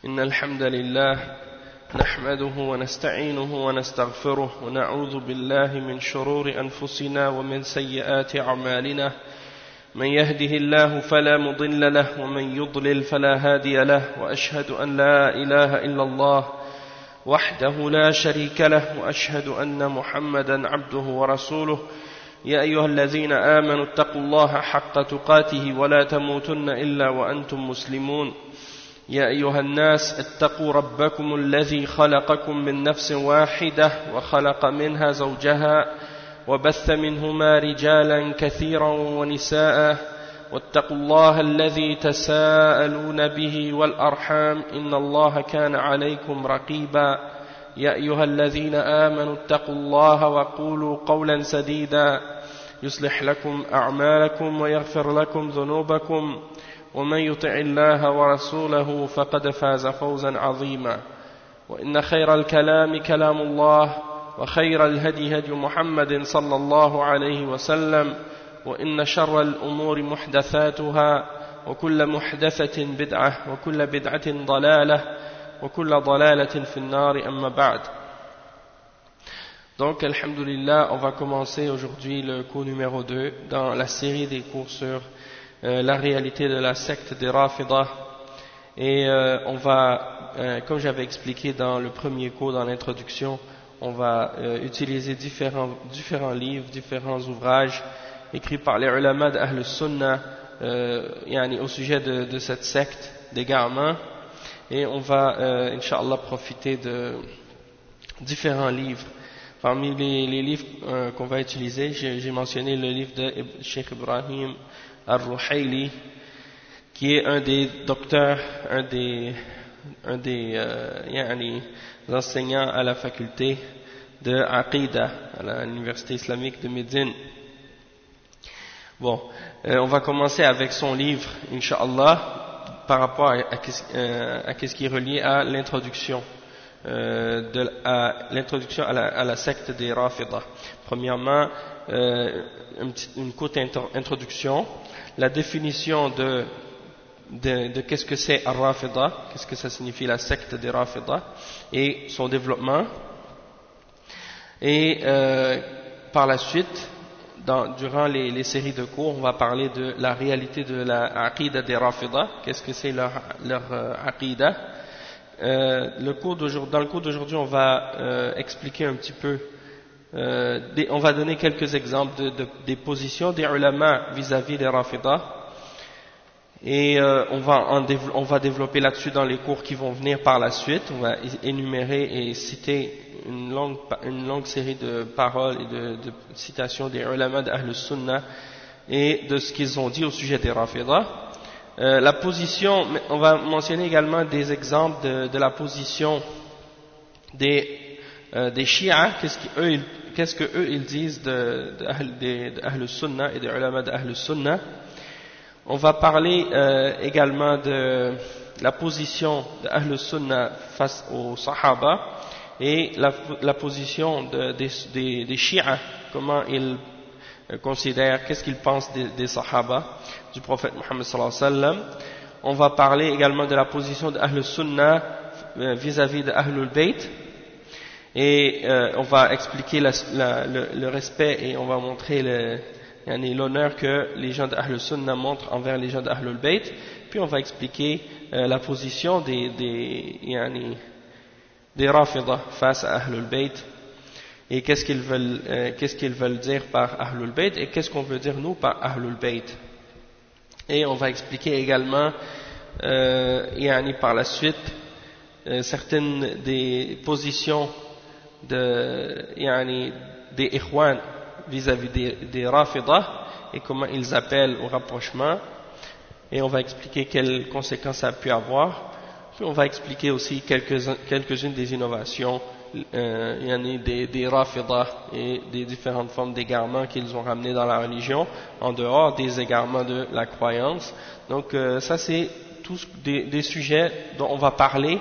إن الحمد لله نحمده ونستعينه ونستغفره ونعوذ بالله من شرور أنفسنا ومن سيئات أعمالنا من يهده الله فلا مضل له ومن يضلل فلا هادي له وأشهد أن لا إله إلا الله وحده لا شريك له وأشهد أن محمدا عبده ورسوله يا أيها الذين آمنوا اتقوا الله حق تقاته ولا تموتن إلا وأنتم مسلمون يا أيها الناس اتقوا ربكم الذي خلقكم من نفس واحدة وخلق منها زوجها وبث منهما رجالا كثيرا ونساء واتقوا الله الذي تساءلون به والأرحام إن الله كان عليكم رقيبا يا أيها الذين آمنوا اتقوا الله وقولوا قولا سديدا يصلح لكم أعمالكم ويغفر لكم ذنوبكم ومن يطع الله ورسوله فقد فاز فوزا عظيما وإن خير الكلام كلام الله وخير الهدي هدي محمد صلى الله عليه وسلم وإن شر الأمور محدثاتها وكل محدثة بدعة وكل بدعة ضلالة وكل ضلالة في النار أما بعد. Donc, alhamdulillah, on va commencer aujourd'hui le cours numéro 2 dans la série des cours sur la réalité de la secte des Rafidah. Et on va, comme j'avais expliqué dans le premier cours, dans l'introduction, on va utiliser différents livres, différents ouvrages écrits par les ulama d'Ahl Sunnah au sujet de cette secte d'égarement. Et on va, Inch'Allah, profiter de différents livres. Parmi les livres qu'on va utiliser, j'ai mentionné le livre de Cheikh Ibrahim Al-Ruhayli, qui est un des docteurs, un des enseignants à la faculté de Aqidah à l'université islamique de Médine. Bon, on va commencer avec son livre, Inch'Allah, par rapport à ce qui est relié à l'introduction. L'introduction à la secte des Rafidah. Premièrement, une courte introduction, la définition de qu'est-ce que c'est Ar-Rafidah, qu'est-ce que ça signifie la secte des Rafidah, et son développement. Et par la suite, durant les séries de cours, on va parler de la réalité de la Aqidah des Rafidah, qu'est-ce que c'est leur Aqidah. Dans le cours d'aujourd'hui, on va expliquer un petit peu, on va donner quelques exemples des positions des ulama vis-à-vis des Rafidah, et on va développer là-dessus dans les cours qui vont venir par la suite. On va énumérer et citer une longue série de paroles et de citations des ulama d'Ahl Sunnah et de ce qu'ils ont dit au sujet des Rafidah. La position, on va mentionner également des exemples de la position des Shia, qu'est-ce que eux ils disent d'Ahl Sunnah et des ulama d'Ahl Sunnah. On va parler également de la position d'Ahl Sunnah face aux Sahaba et la position des Shia, comment ils considèrent, qu'est-ce qu'ils pensent des Sahaba du prophète Muhammad sallallahu alayhi wa sallam. On va parler également de la position d'Ahl Sunnah vis-à-vis d'Ahlul Bayt, et on va expliquer le respect, et on va montrer l'honneur que les gens d'Ahl Sunnah montrent envers les gens d'Ahlul Bayt. Puis on va expliquer la position des Rafidah face à Ahlul Bayt, et qu'est-ce qu'ils veulent dire par Ahlul Bayt, et qu'est-ce qu'on veut dire nous par Ahlul Bayt. Et on va expliquer également par la suite certaines des positions des Ikhwan vis-à-vis des Rafidah, et comment ils appellent au rapprochement, et on va expliquer quelles conséquences ça a pu avoir. Puis on va expliquer aussi quelques-unes des innovations des Rafidah et des différentes formes d'égarement qu'ils ont ramenées dans la religion, en dehors des égarements de la croyance. Donc ça, c'est tous des sujets dont on va parler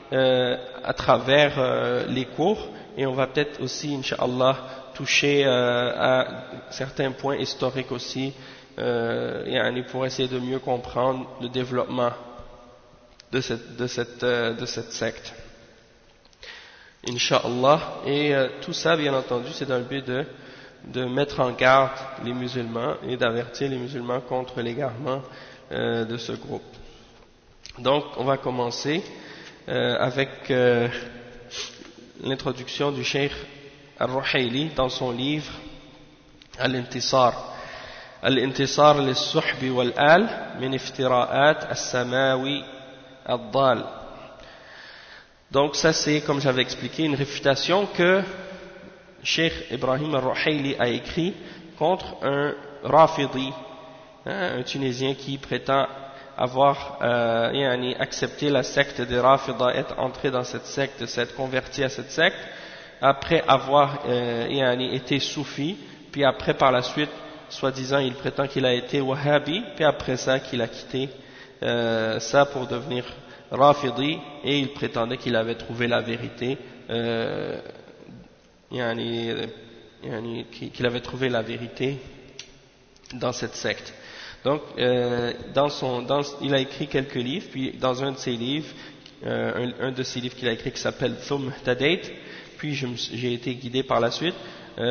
à travers les cours, et on va peut-être aussi, Inch'Allah, toucher à certains points historiques aussi, pour essayer de mieux comprendre le développement de cette secte. Inch'Allah. Et tout ça, bien entendu, c'est dans le but de mettre en garde les musulmans et d'avertir les musulmans contre l'égarement de ce groupe. Donc, on va commencer avec l'introduction du Cheikh Al-Ruhayli dans son livre Al-Intisar. Al-Intisar lis-Suhbi wal-Al min iftira'at as-Samawi ad-Dal. Donc ça c'est, comme j'avais expliqué, une réfutation que Cheikh Ibrahim Al-Ruhayli a écrit contre un Rafidi, un Tunisien qui prétend avoir accepté la secte des Rafida, être entré dans cette secte, s'être converti à cette secte, après avoir été soufi, puis après par la suite, soi-disant, il prétend qu'il a été Wahhabi, puis après ça qu'il a quitté ça pour devenir Rafidi, et il prétendait qu'il avait trouvé la vérité, qu'il avait trouvé la vérité dans cette secte. Donc, il a écrit quelques livres, puis dans un de ses livres, un de ses livres qu'il a écrit qui s'appelle Thum Tadait, puis j'ai été guidé par la suite.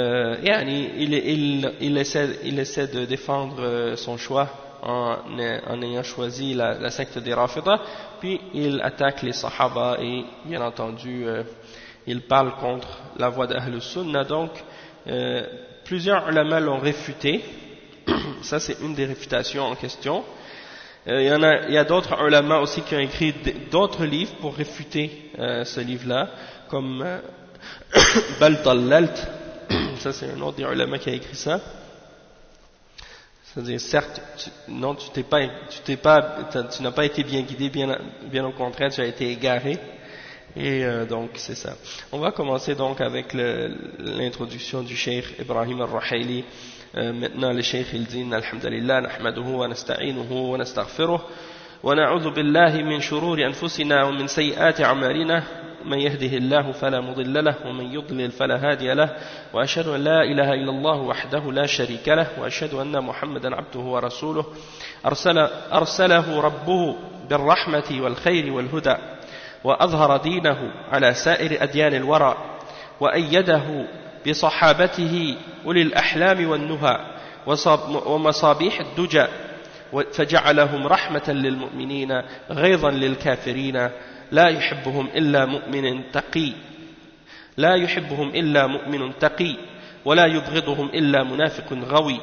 Il essaie de défendre son choix en ayant choisi la secte des Rafida, puis il attaque les Sahaba et bien entendu il parle contre la voie d'Ahl Sunnah. Donc plusieurs ulama l'ont réfuté. Ça c'est une des réfutations en question. Il y a d'autres ulama aussi qui ont écrit d'autres livres pour réfuter ce livre-là, comme Bal Dallalt. Ça c'est un autre des ulama qui a écrit ça. C'est-à-dire, certes, tu n'as pas été bien guidé, bien au contraire, tu as été égaré. Et donc c'est ça. On va commencer donc avec l'introduction du Cheikh Ibrahim Al-Ruhayli. Maintenant le Cheikh il dit alhamdulillah nahmaduhu wa nasta'inuhu wa nastaghfiruh wa na'udhu billahi min shururi anfusina wa min sayyiati a'malina من يهده الله فلا مضل له ومن يضلل فلا هادي له وأشهد أن لا إله إلا الله وحده لا شريك له وأشهد أن محمدا عبده ورسوله أرسله ربه بالرحمة والخير والهدى وأظهر دينه على سائر أديان الورى وأيده بصحابته أولي الأحلام والنهى ومصابيح الدجى فجعلهم رحمة للمؤمنين غيظا للكافرين لا يحبهم إلا مؤمن تقي ولا يبغضهم إلا منافق غوي.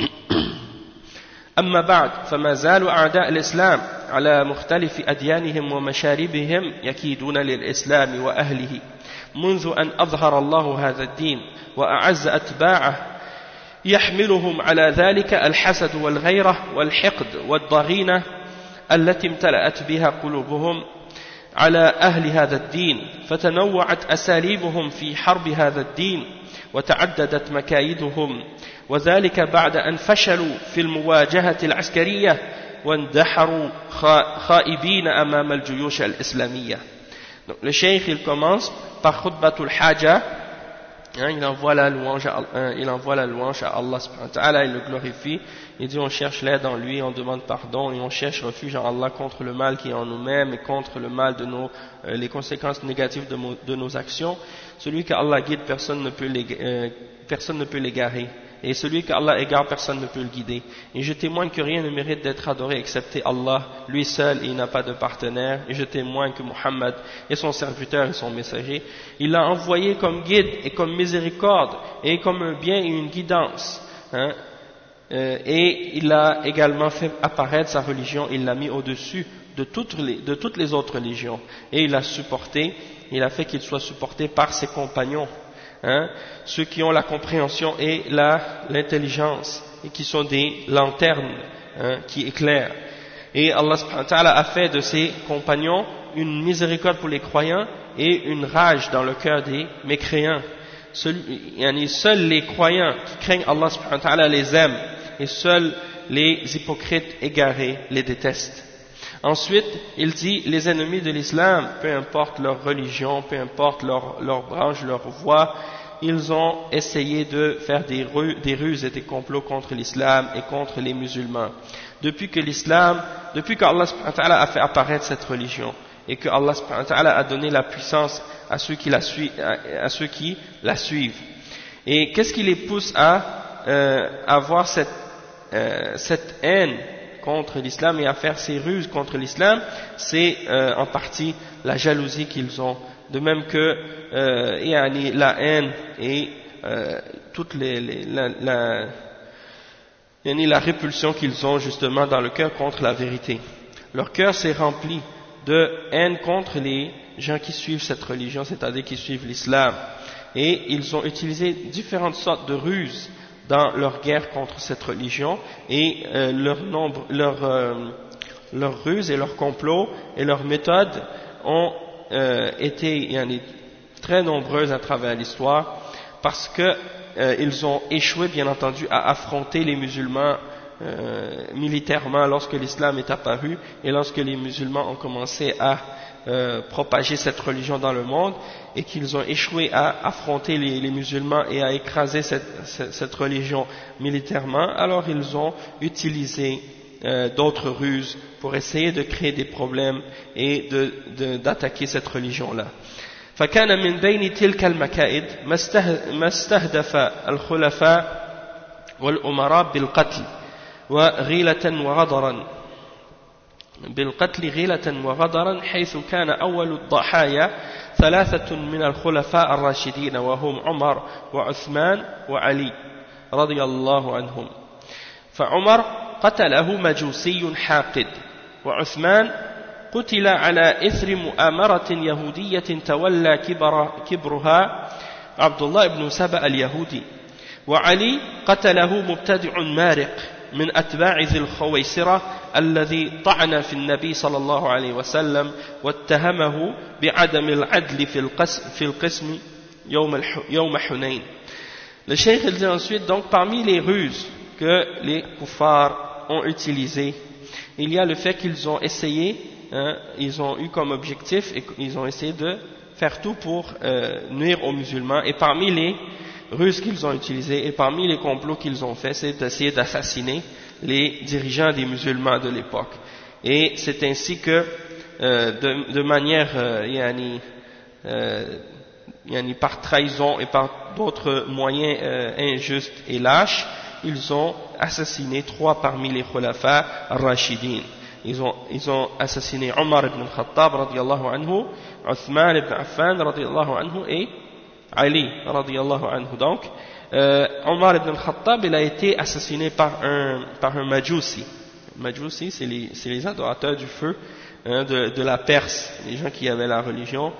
أما بعد فما زال أعداء الإسلام على مختلف أديانهم ومشاربهم يكيدون للإسلام وأهله منذ أن أظهر الله هذا الدين وأعز أتباعه يحملهم على ذلك الحسد والغيرة والحقد والضغينة التي امتلأت بها قلوبهم على أهل هذا الدين فتنوعت أساليبهم في حرب هذا الدين وتعددت مكايدهم وذلك بعد أن فشلوا في المواجهة العسكرية واندحروا خائبين أمام الجيوش الإسلامية. Donc, le cheikh il commence par khutbatul haja, il envoie la louange à Allah subhanahu wa ta'ala, il le glorifie, il dit on cherche l'aide en lui, on demande pardon et on cherche refuge en Allah contre le mal qui est en nous-mêmes et contre le mal de les conséquences négatives de nos actions. Celui qu'Allah guide, personne ne peut l'égarer. Et celui qu'Allah égare, personne ne peut le guider. Et je témoigne que rien ne mérite d'être adoré excepté Allah, lui seul, et il n'a pas de partenaire. Et je témoigne que Muhammad est son serviteur et son messager. Il l'a envoyé comme guide et comme miséricorde et comme un bien et une guidance. Et il a également fait apparaître sa religion, il l'a mis au-dessus de toutes les autres religions. Et il a fait qu'il soit supporté par ses compagnons. Ceux qui ont la compréhension et l'intelligence et qui sont des lanternes qui éclairent. Et Allah subhanahu wa ta'ala a fait de ses compagnons une miséricorde pour les croyants et une rage dans le cœur des mécréants. Seuls les croyants qui craignent Allah subhanahu wa ta'ala les aiment et seuls les hypocrites égarés les détestent. Ensuite, il dit, les ennemis de l'islam, peu importe leur religion, peu importe leur branche, leur voie, ils ont essayé de faire des ruses et des complots contre l'islam et contre les musulmans. depuis qu'Allah subhanahu wa ta'ala a fait apparaître cette religion et que Allah subhanahu wa ta'ala a donné la puissance à ceux qui la suivent. Et qu'est-ce qui les pousse à avoir cette haine contre l'islam et à faire ces ruses contre l'islam? C'est en partie la jalousie qu'ils ont, de même que la haine et toute la répulsion qu'ils ont justement dans le cœur contre la vérité. Leur cœur s'est rempli de haine contre les gens qui suivent cette religion, c'est-à-dire qui suivent l'islam, et ils ont utilisé différentes sortes de ruses dans leur guerre contre cette religion, et leurs ruses et leurs complots et leurs méthodes ont été très nombreuses à travers l'histoire, parce que ils ont échoué bien entendu à affronter les musulmans militairement lorsque l'islam est apparu et lorsque les musulmans ont commencé à propager cette religion dans le monde, et qu'ils ont échoué à affronter les musulmans et à écraser cette religion militairement. Alors ils ont utilisé d'autres ruses pour essayer de créer des problèmes et d'attaquer cette religion-là. فكان من بين تلك المكائد ما استهدف الخلفاء والأمراء بالقتل غيلة وغدرا حيث كان أول الضحايا 3 من الخلفاء الراشدين وهم عمر وعثمان وعلي رضي الله عنهم. فعمر قتله مجوسي حاقد، وعثمان قتل على إثر مؤامرة يهودية تولى كبرها عبد الله بن سبأ اليهودي، وعلي قتله مبتدع مارق من أتباع ذي الخويسرة الذي طعن في النبي صلى الله عليه وسلم واتهمه بعدم العدل في القسم يوم حنين. Le cheikh dit ensuite, donc parmi les ruses que les kuffars ont utilisées, il y a le fait qu'ils ont essayé, ils ont eu comme objectif et ils ont essayé de faire tout pour nuire aux musulmans, et parmi les ruses qu'ils ont utilisées et parmi les complots qu'ils ont fait, c'est d'essayer d'assassiner les dirigeants des musulmans de l'époque. Et c'est ainsi que de manière par trahison et par d'autres moyens injustes et lâches, ils ont assassiné 3 parmi les khulafa ar-rashidin. Ils ont assassiné Omar ibn al-Khattab radiyallahu anhu, Uthman ibn Affan radiyallahu anhu et Ali radiyallahu anhu. Donc Omar ibn al-Khattab, il a été assassiné par un Majousi. Majousi, c'est les adorateurs du feu de la Perse, les gens qui avaient la religion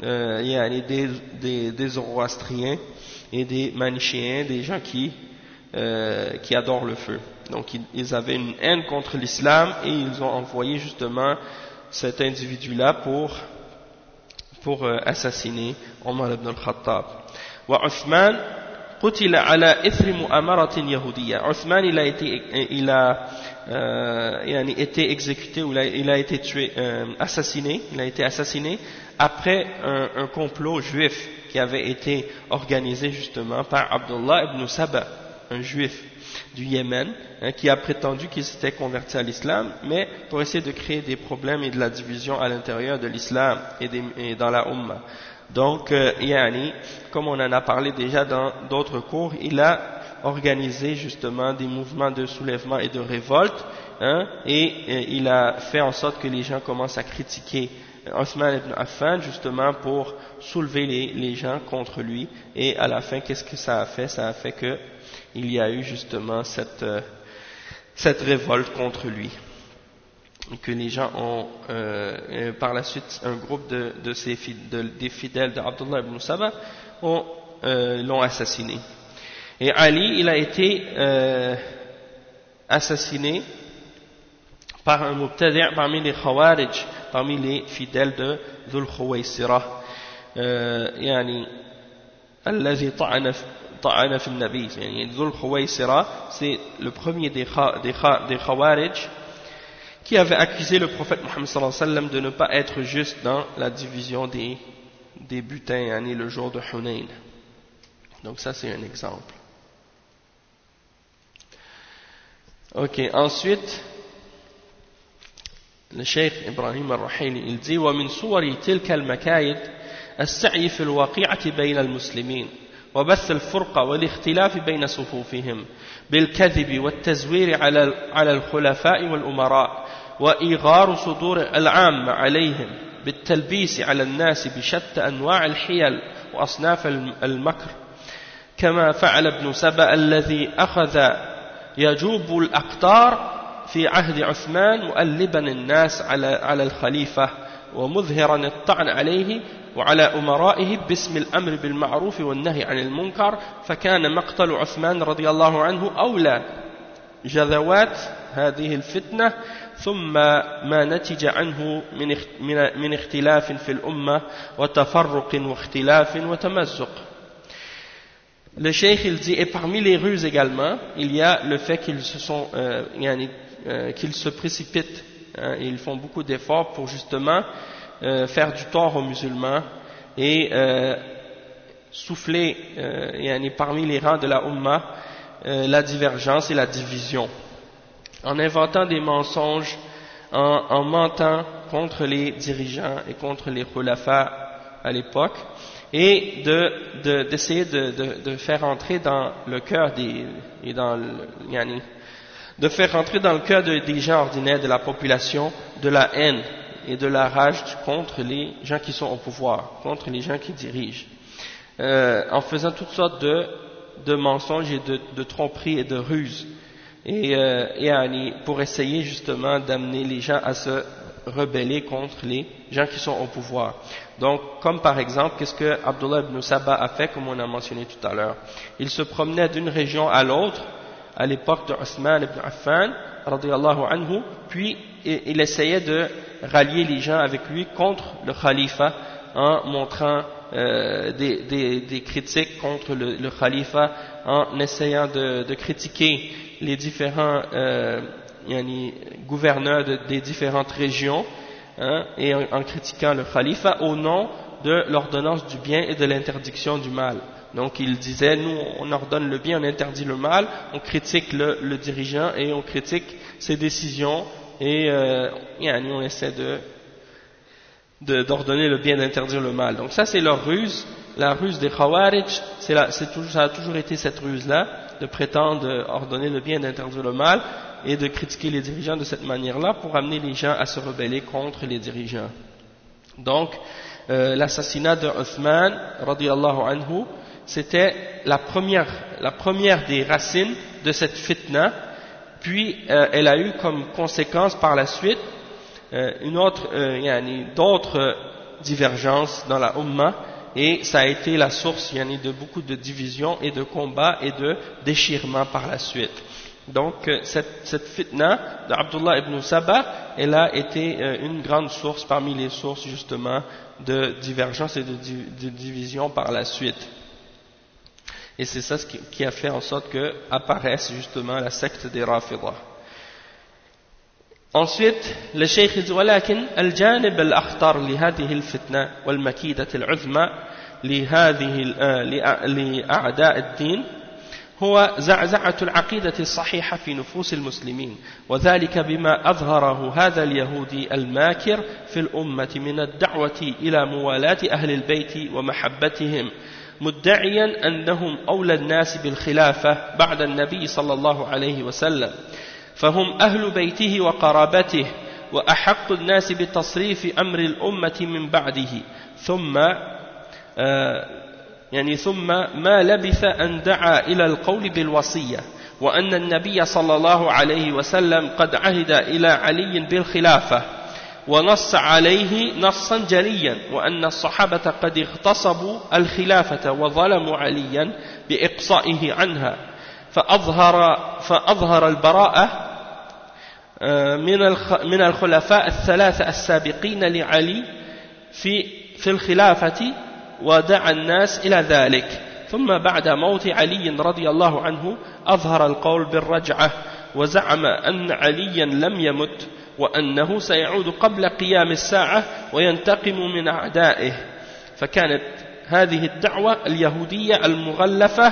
des Zoroastriens et des Manichéens, des gens qui adorent le feu. Donc ils avaient une haine contre l'islam et ils ont envoyé justement cet individu-là pour assassiner Omar ibn al-Khattab. Wa Uthman qutila ala ithri mu'amaratin yahudiyya. Uthman, il a été exécuté, ou il a été tué, assassiné. Il a été assassiné après un complot juif qui avait été organisé justement par Abdullah ibn Saba, un juif du Yémen, qui a prétendu qu'il s'était converti à l'islam, mais pour essayer de créer des problèmes et de la division à l'intérieur de l'islam et dans la Ummah. Donc, comme on en a parlé déjà dans d'autres cours, il a organisé justement des mouvements de soulèvement et de révolte, et il a fait en sorte que les gens commencent à critiquer Othman ibn Affan justement pour soulever les gens contre lui. Et à la fin, qu'est-ce que ça a fait? Ça a fait que il y a eu justement cette révolte contre lui, que les gens ont par la suite, un groupe des fidèles d'Abdullah ibn Saba l'ont assassiné. Et Ali, il a été assassiné par un mubtadi' parmi les Khawarij, parmi les fidèles de Dhul Khuwaysira, الذي طعن في النبي. Dhul Khuwaysira, c'est le premier des Khawarij qui avait accusé le prophète Mohammed sallallahu alayhi wa sallam de ne pas être juste dans la division des butins, le jour de Hunayn. Donc ça, c'est un exemple. Ok, ensuite le Cheikh Ibrahim al-Ruhaili, il dit ومن صور تلك المكايد السعي في الواقعة بين المسلمين وبث الفرقة والاختلاف بين صفوفهم بالكذب والتزوير على الخلفاء والأمراء وإيغار صدور العامة عليهم بالتلبيس على الناس بشتى أنواع الحيل وأصناف المكر كما فعل ابن سبأ الذي أخذ يجوب الأقطار في عهد عثمان مؤلبا الناس على الخليفة ومظهرا الطعن عليه وعلى أمرائه باسم الأمر بالمعروف والنهي عن المنكر فكان مقتل عثمان رضي الله عنه أولى جذوات هذه الفتنة ثم ما نتج عنه من اختلاف في الأمة وتفرق واختلاف وتمزق. Le cheikh il dit, et parmi les ruses également, il y a le fait qu'ils se précipitent, hein, ils font beaucoup d'efforts pour justement faire du tort aux musulmans et souffler parmi les rangs de la Ummah la divergence et la division, en inventant des mensonges, en mentant contre les dirigeants et contre les khulafa à l'époque, et d'essayer de faire entrer dans le cœur de faire entrer dans le cœur des gens ordinaires de la population de la haine et de la rage contre les gens qui sont au pouvoir, contre les gens qui dirigent, en faisant toutes sortes de mensonges et de tromperies et de ruses, et pour essayer justement d'amener les gens à se rebeller contre les gens qui sont au pouvoir. Donc, comme par exemple, qu'est-ce que Abdullah ibn Saba a fait, comme on a mentionné tout à l'heure? Il se promenait d'une région à l'autre, à l'époque de Uthman ibn Affan, radiyallahu anhu, puis il essayait de rallier les gens avec lui contre le khalifa, en montrant des critiques contre le khalifa, en essayant de critiquer les différents gouverneurs des différentes régions, hein, et en critiquant le khalifa au nom de l'ordonnance du bien et de l'interdiction du mal. Donc il disait, nous on ordonne le bien, on interdit le mal, on critique le dirigeant et on critique ses décisions, et on essaie d'ordonner le bien, d'interdire le mal. Donc ça c'est leur ruse, la ruse des Khawarij, ça a toujours été cette ruse-là, de prétendre ordonner le bien et d'interdire le mal, et de critiquer les dirigeants de cette manière-là pour amener les gens à se rebeller contre les dirigeants. Donc l'assassinat de Uthman radiyallahu anhu, c'était la première des racines de cette fitna, puis elle a eu comme conséquence par la suite d'autres divergences dans la Ummah, et ça a été la source de beaucoup de divisions et de combats et de déchirements par la suite. Donc cette fitna d'Abdullah ibn Saba, elle a été une grande source parmi les sources justement de divergence et de division par la suite. Et c'est ça qui a fait en sorte que apparaisse justement la secte des Rafidah. Ensuite, le Cheikh dit ولكن الجانب الأخطر لهذه الفتنة والمكيدة العظمى لأعداء الدين هو زعزعة العقيدة الصحيحة في نفوس المسلمين، وذلك بما أظهره هذا اليهودي الماكر في الأمة من الدعوة إلى موالاة أهل البيت ومحبتهم، مدعيا أنهم أولى الناس بالخلافة بعد النبي صلى الله عليه وسلم، فهم أهل بيته وقرابته وأحق الناس بتصريف أمر الأمة من بعده، ثم ما لبث أن دعا إلى القول بالوصية، وأن النبي صلى الله عليه وسلم قد عهد إلى علي بالخلافة ونص عليه نصا جليا، وأن الصحابة قد اغتصبوا الخلافة وظلموا عليا بإقصائه عنها، فأظهر البراءة من الخلفاء الثلاثة السابقين لعلي في الخلافة، ودعا الناس إلى ذلك. ثم بعد موت علي رضي الله عنه أظهر القول بالرجعة، وزعم أن عليا لم يمت، وأنه سيعود قبل قيام الساعة وينتقم من أعدائه. فكانت هذه الدعوة اليهودية المغلفة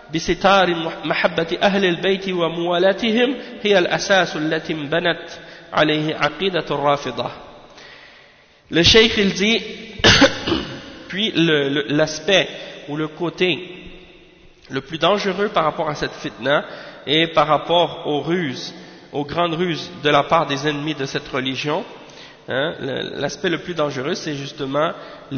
بستار محبة أهل البيت وموالاتهم هي الأساس التي انبنت عليه عقيدة الرافضة. Le cheikh il dit puis l'aspect ou le côté le plus dangereux par rapport à cette fitna et par rapport aux ruses, aux grandes ruses de la part des ennemis de cette religion, hein, l'aspect le plus dangereux c'est justement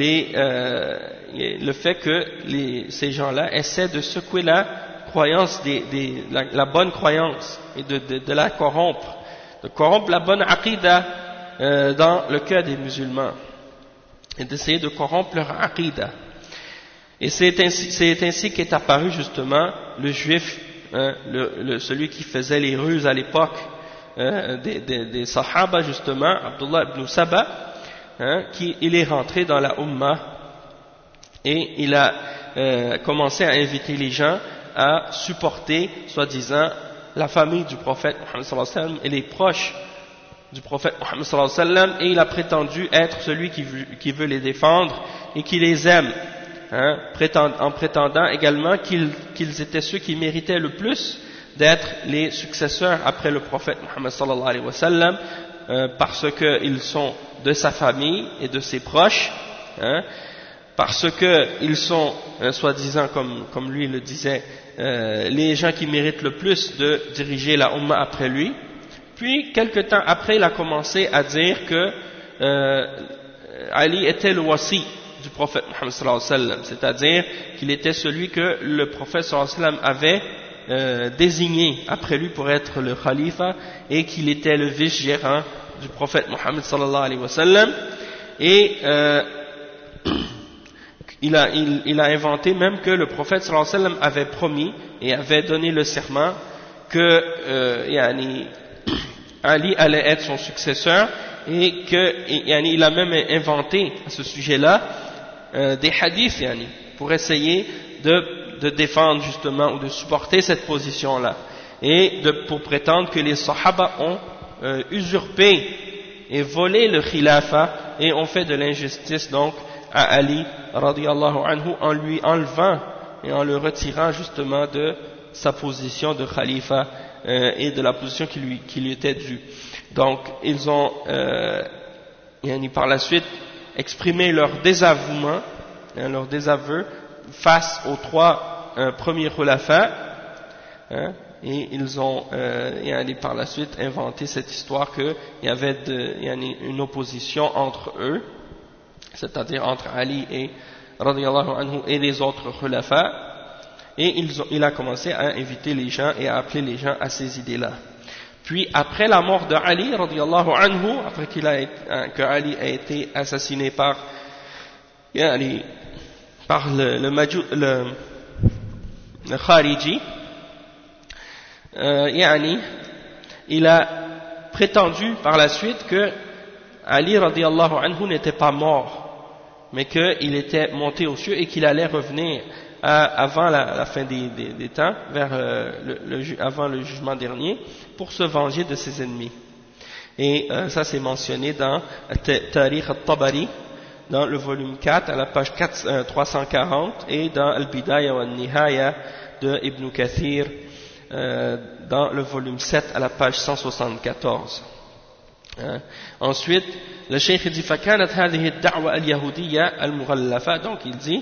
le fait que ces gens-là essaient de secouer la croyance la bonne croyance et de la corrompre, de corrompre la bonne aqidah dans le cœur des musulmans et d'essayer de corrompre leur aqidah. Et c'est ainsi qu'est apparu justement le juif, hein, celui qui faisait les ruses à l'époque des sahaba justement, Abdullah ibn Saba, hein, il est rentré dans la Ummah et il a commencé à inviter les gens à supporter, soi-disant, la famille du prophète Muhammad sallallahu alayhi wa sallam et les proches du prophète Muhammad sallallahu alayhi wa sallam, et il a prétendu être celui qui veut les défendre et qui les aime, hein, en prétendant également qu'ils étaient ceux qui méritaient le plus d'être les successeurs après le prophète Muhammad sallallahu alayhi wa sallam, parce qu'ils sont de sa famille et de ses proches, hein, parce qu'ils sont, soi-disant, comme lui le disait, les gens qui méritent le plus de diriger la Ummah après lui. Puis, quelque temps après, il a commencé à dire que Ali était le wasi du prophète Muhammad sallallahu alayhi wa sallam, c'est-à-dire qu'il était celui que le prophète sallallahu alayhi wa sallam avait désigné après lui pour être le khalifa, et qu'il était le vice-gérant du prophète Muhammad sallallahu alayhi wa sallam. Et il a inventé même que le prophète sallallahu alayhi wa sallam avait promis et avait donné le serment que Ali allait être son successeur, et il a même inventé à ce sujet-là des hadiths pour essayer de défendre justement ou de supporter cette position-là, et pour prétendre que les sahaba ont usurpé et volé le khilafa et ont fait de l'injustice donc à Ali radiyallahu anhu, en lui enlevant et en le retirant justement de sa position de khalifa et de la position qui lui était due. Donc ils ont par la suite exprimé leur désavouement, leur désaveu face aux trois premiers khulafas, et ils ont par la suite inventé cette histoire qu'il y avait une opposition entre eux, c'est-à-dire entre Ali et radiyallahu anhu et les autres khulafas, et il a commencé à inviter les gens et à appeler les gens à ces idées-là. Puis après la mort de Ali radiyallahu anhu, après que Ali a été assassiné par le Khariji, il a prétendu par la suite que Ali radiyallahu anhu n'était pas mort, mais qu'il était monté aux cieux et qu'il allait revenir avant la fin des temps, avant le jugement dernier, pour se venger de ses ennemis. Et ça c'est mentionné dans Tarikh al-Tabari, dans le volume 4 à la page 340, et dans Al-Bidaya wa Al-Nihaya de Ibn Kathir dans le volume 7 à la page 174. Ensuite le cheikh dit فكانت هذه الدعوة اليهودية المغلفة, donc il dit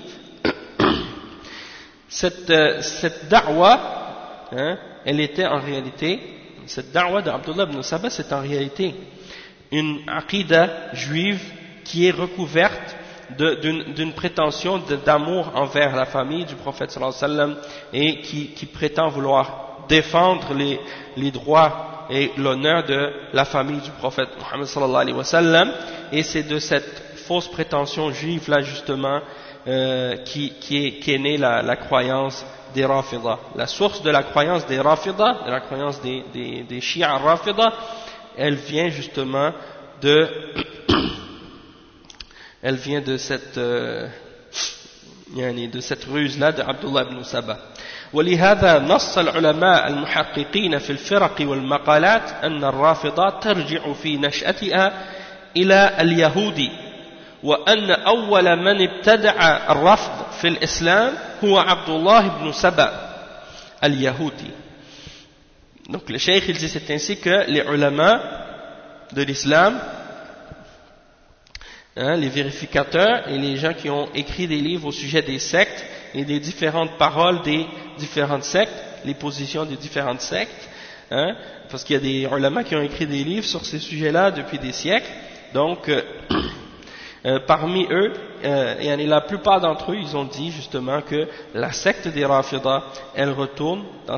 cette da'wa, elle était en réalité, cette da'wa d'Abdullah ibn Saba, c'est en réalité une aqidah juive qui est recouverte d'une prétention d'amour envers la famille du prophète sallallahu alayhi wa sallam, et qui prétend vouloir défendre les droits et l'honneur de la famille du prophète Muhammad sallallahu alayhi wa sallam. Et c'est de cette fausse prétention juive là justement qui est née la croyance des Rafida. La source de la croyance des Rafida, de la croyance des Shia Rafida, elle vient justement de cette ruse là de Abdullah ibn Saba. ولهذا نص العلماء المحققين في الفرق والمقالات أن الرافضة ترجع في نشأتها إلى اليهود، وأن أول من ابتدع الرفض في الإسلام هو عبد الله بن سبأ اليهودي. Donc le cheikh il dit c'est ainsi que les ulama, de l'islam, les vérificateurs et les gens qui ont écrit des livres au sujet des sectes et des différentes paroles des différentes sectes, les positions des différentes sectes, parce qu'il y a des ulama qui ont écrit des livres sur ces sujets-là depuis des siècles. Donc, parmi eux, la plupart d'entre eux, ils ont dit justement que la secte des Rafida, elle retourne dans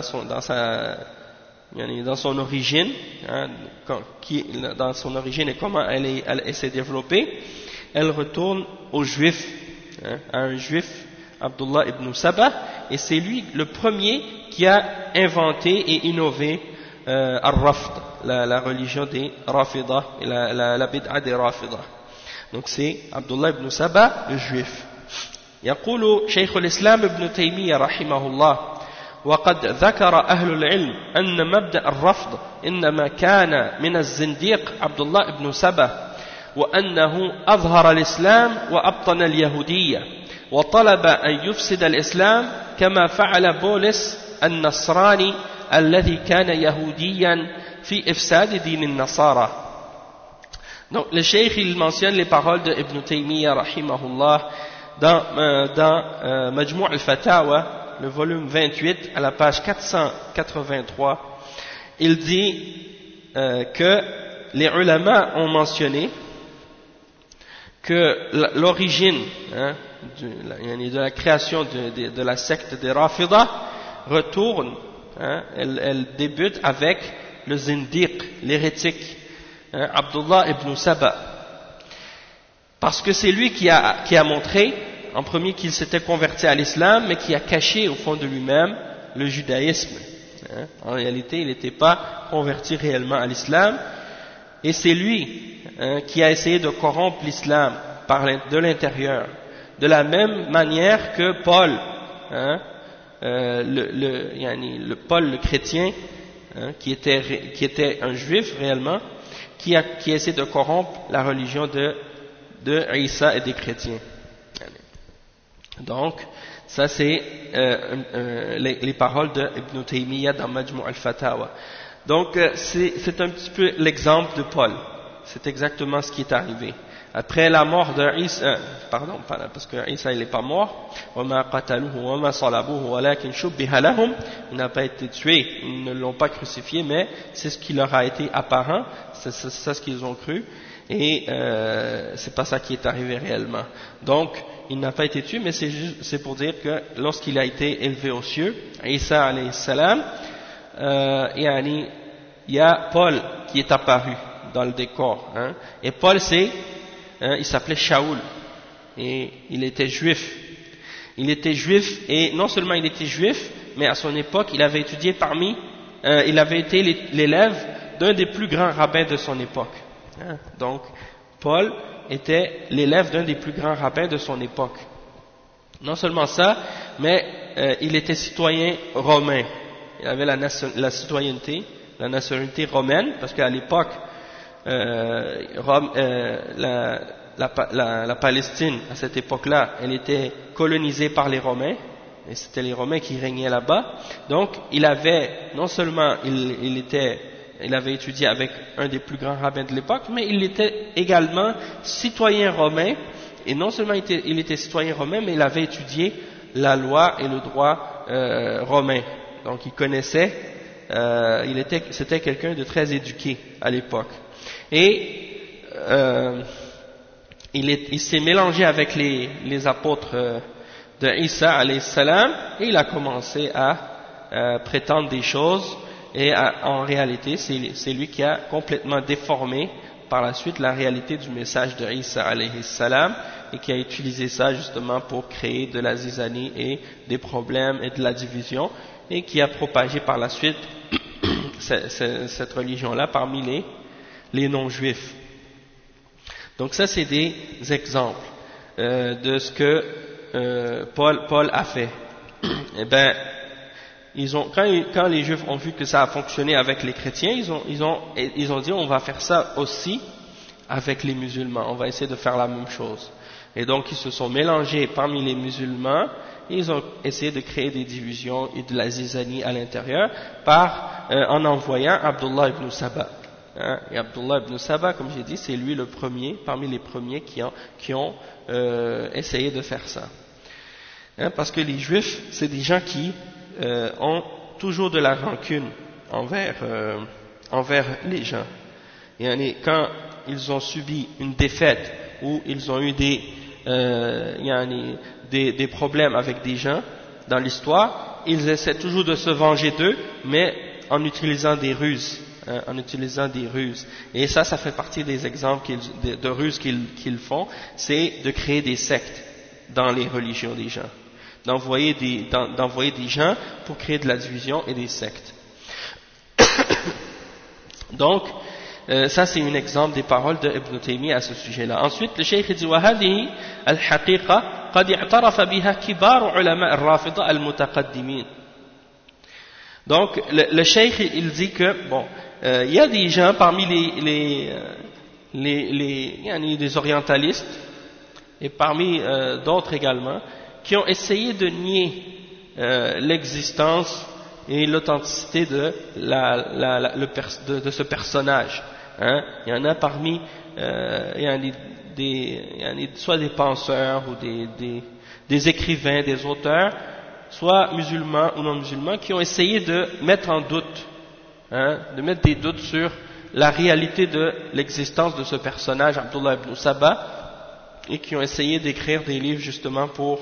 son origine, dans son origine et comment elle s'est développée, elle retourne aux Juifs, à un Juif, Abdullah ibn Saba, et c'est lui le premier qui a inventé et innové Ar-Rafd, la religion des Rafida, et la bid'a des Rafida. Donc c'est Abdullah ibn Saba, le Juif. يقول شيخ الإسلام ابن تيمية رحمه الله: وقد ذكر أهل العلم أن مبدأ الرفض إنما كان من الزنديق عبد الله بن سبا، وأنه أظهر الإسلام وأبطن اليهودية، وطلب أن يفسد الإسلام كما فعل بولس النصراني الذي كان يهوديا في إفساد دين النصارى. Donc le cheikh il mentionne les paroles de Ibn Taymiyyah rahimahullah dans Majmou' al-Fatawa, le volume 28, à la page 483, il dit que les ulama ont mentionné que l'origine de la création de la secte des Rafida retourne, elle débute avec le zindiq, l'hérétique, Abdullah ibn Saba, parce que c'est lui qui a montré en premier qu'il s'était converti à l'islam, mais qui a caché au fond de lui-même le judaïsme. En réalité, il n'était pas converti réellement à l'islam, et c'est lui qui a essayé de corrompre l'islam de l'intérieur, de la même manière que Paul, Paul le chrétien, qui était un juif réellement, qui a essayé de corrompre la religion de Isa et des chrétiens. Donc, ça c'est les paroles de Ibn Taymiyyah dans Majmou' al-Fatawa. Donc, c'est un petit peu l'exemple de Paul. C'est exactement ce qui est arrivé. Après la mort de Isa, parce que Isa il n'est pas mort, il n'a pas été tué, ils ne l'ont pas crucifié, mais c'est ce qui leur a été apparent, c'est ça ce qu'ils ont cru, et c'est pas ça qui est arrivé réellement. Donc, il n'a pas été tué, mais c'est pour dire que lorsqu'il a été élevé aux cieux, Isa alayhi salam, il y a Paul qui est apparu dans le décor, et Paul il s'appelait Shaoul, et il était juif. Il était juif, et non seulement il était juif, mais à son époque, il avait étudié il avait été l'élève d'un des plus grands rabbins de son époque. Donc, Paul était l'élève d'un des plus grands rabbins de son époque. Non seulement ça, mais il était citoyen romain. Il avait la citoyenneté, la nationalité romaine, parce qu'à l'époque, la Palestine, à cette époque-là, elle était colonisée par les Romains, et c'était les Romains qui régnaient là-bas. Donc, il avait, non seulement il avait étudié avec un des plus grands rabbins de l'époque, mais il était également citoyen romain, et non seulement il était citoyen romain, mais il avait étudié la loi et le droit romain. Donc, il connaissait, c'était quelqu'un de très éduqué à l'époque. Et il s'est mélangé avec les apôtres de Isa alayhi salam, et il a commencé à prétendre des choses, et en réalité c'est lui qui a complètement déformé par la suite la réalité du message de Isa alayhi salam, et qui a utilisé ça justement pour créer de la zizanie et des problèmes et de la division, et qui a propagé par la suite cette religion-là parmi les non-juifs. Donc ça c'est des exemples de ce que Paul a fait. Eh ben, quand les juifs ont vu que ça a fonctionné avec les chrétiens, ils ont dit on va faire ça aussi avec les musulmans, on va essayer de faire la même chose. Et donc ils se sont mélangés parmi les musulmans, et ils ont essayé de créer des divisions et de la zizanie à l'intérieur en envoyant Abdullah ibn Saba Hein, et Abdullah ibn Saba, comme j'ai dit, c'est lui le premier, parmi les premiers qui ont essayé de faire ça. Hein, parce que les Juifs, c'est des gens qui ont toujours de la rancune envers les gens. Et quand ils ont subi une défaite ou ils ont eu des problèmes avec des gens dans l'histoire, ils essaient toujours de se venger d'eux, mais en utilisant des ruses. Et ça fait partie des exemples de ruses qu'ils font, c'est de créer des sectes dans les religions des gens, d'envoyer des gens pour créer de la division et des sectes. Donc, ça c'est un exemple des paroles de Ibn Taymiyyah à ce sujet-là. Ensuite, le cheikh dit وهذه الحقيقة قد اعترف بها كبار علماء الرافضة المتقدمين. Donc, le cheikh il dit que bon, il y a des gens parmi les orientalistes et parmi d'autres également qui ont essayé de nier l'existence et l'authenticité de ce personnage. Hein? Il y en a parmi soit des penseurs ou des écrivains, des auteurs, soit musulmans ou non musulmans, qui ont essayé de mettre en doute, de mettre des doutes sur la réalité de l'existence de ce personnage, Abdullah ibn Saba, et qui ont essayé d'écrire des livres justement pour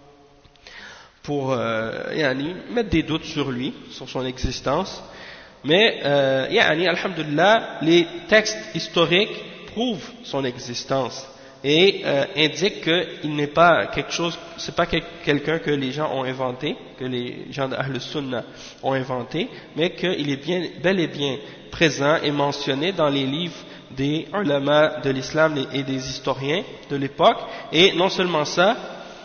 mettre des doutes sur lui, sur son existence. Mais, alhamdulillah, les textes historiques prouvent son existence et indiquent qu'il n'est pas quelque chose, c'est pas quelqu'un que les gens ont inventé, que les gens d'Ahl Sunnah ont inventé, mais qu'il est bel et bien présent et mentionné dans les livres des ulama de l'islam et des historiens de l'époque. Et non seulement ça,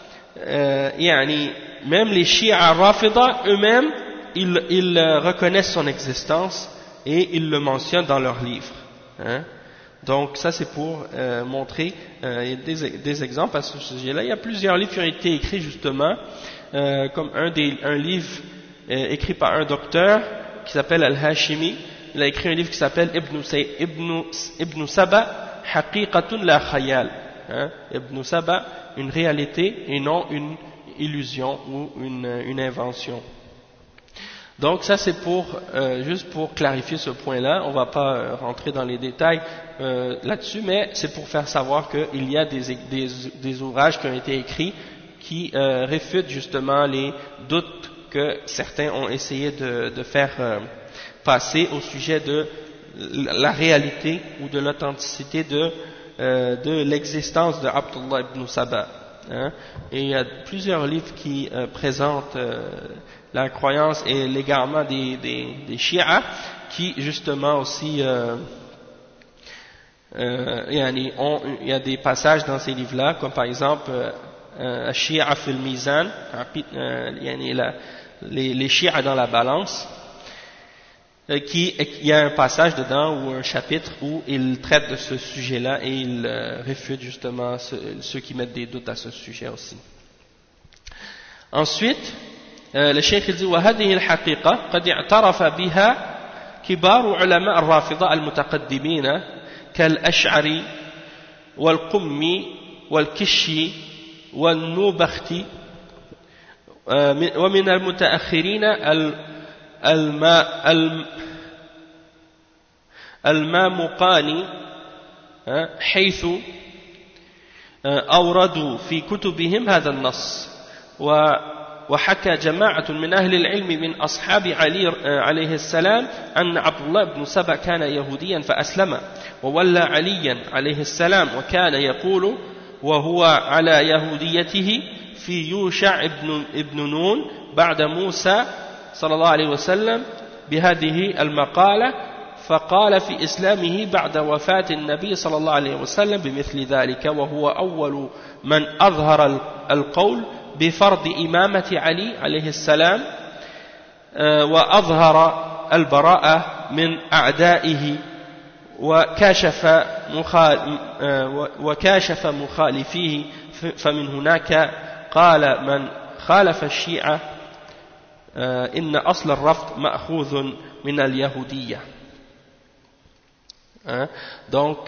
même les Shia Rafida eux-mêmes, ils reconnaissent son existence et ils le mentionnent dans leurs livres. Hein. Donc ça c'est pour montrer des exemples à ce sujet-là. Il y a plusieurs livres qui ont été écrits justement, comme un livre écrit par un docteur qui s'appelle Al-Hashimi. Il a écrit un livre qui s'appelle Ibn Saba Haqiqatun la Khayal. Hein. Ibn Saba, une réalité et non une illusion ou une invention. Donc ça c'est juste pour clarifier ce point-là. On ne va pas rentrer dans les détails là-dessus, mais c'est pour faire savoir qu'il y a des ouvrages qui ont été écrits qui réfutent justement les doutes que certains ont essayé de faire passer au sujet de la réalité ou de l'authenticité de l'existence de Abdullah ibn Saba. Hein. Et il y a plusieurs livres qui présentent la croyance et l'égarement des Shia qui justement aussi il y a des passages dans ces livres-là, comme par exemple Shia fil Mizan, les Shia dans la balance, il y a un passage dedans ou un chapitre où il traite de ce sujet-là et il réfute justement ceux qui mettent des doutes à ce sujet aussi. Ensuite, le cheikh dit وهذه الحقيقة قد اعترف بها كبار علماء الرافضة المتقدمين كالأشعري والقمي والكشي والنوبختي ومن المتأخرين المامقاني حيث أوردوا في كتبهم هذا النص. وحكى جماعة من أهل العلم من أصحاب علي عليه السلام أن عبد الله بن سبأ كان يهوديا فأسلم وولى عليا عليه السلام وكان يقول وهو على يهوديته في يوشع ابن نون بعد موسى صلى الله عليه وسلم بهذه المقالة فقال في إسلامه بعد وفاة النبي صلى الله عليه وسلم بمثل ذلك وهو أول من أظهر القول بفرض إمامة علي عليه السلام وأظهر البراءة من أعدائه وكاشف مخالفيه فمن هناك قال من خالف الشيعة إن أصل الرفض مأخوذ من اليهودية. Hein? Donc,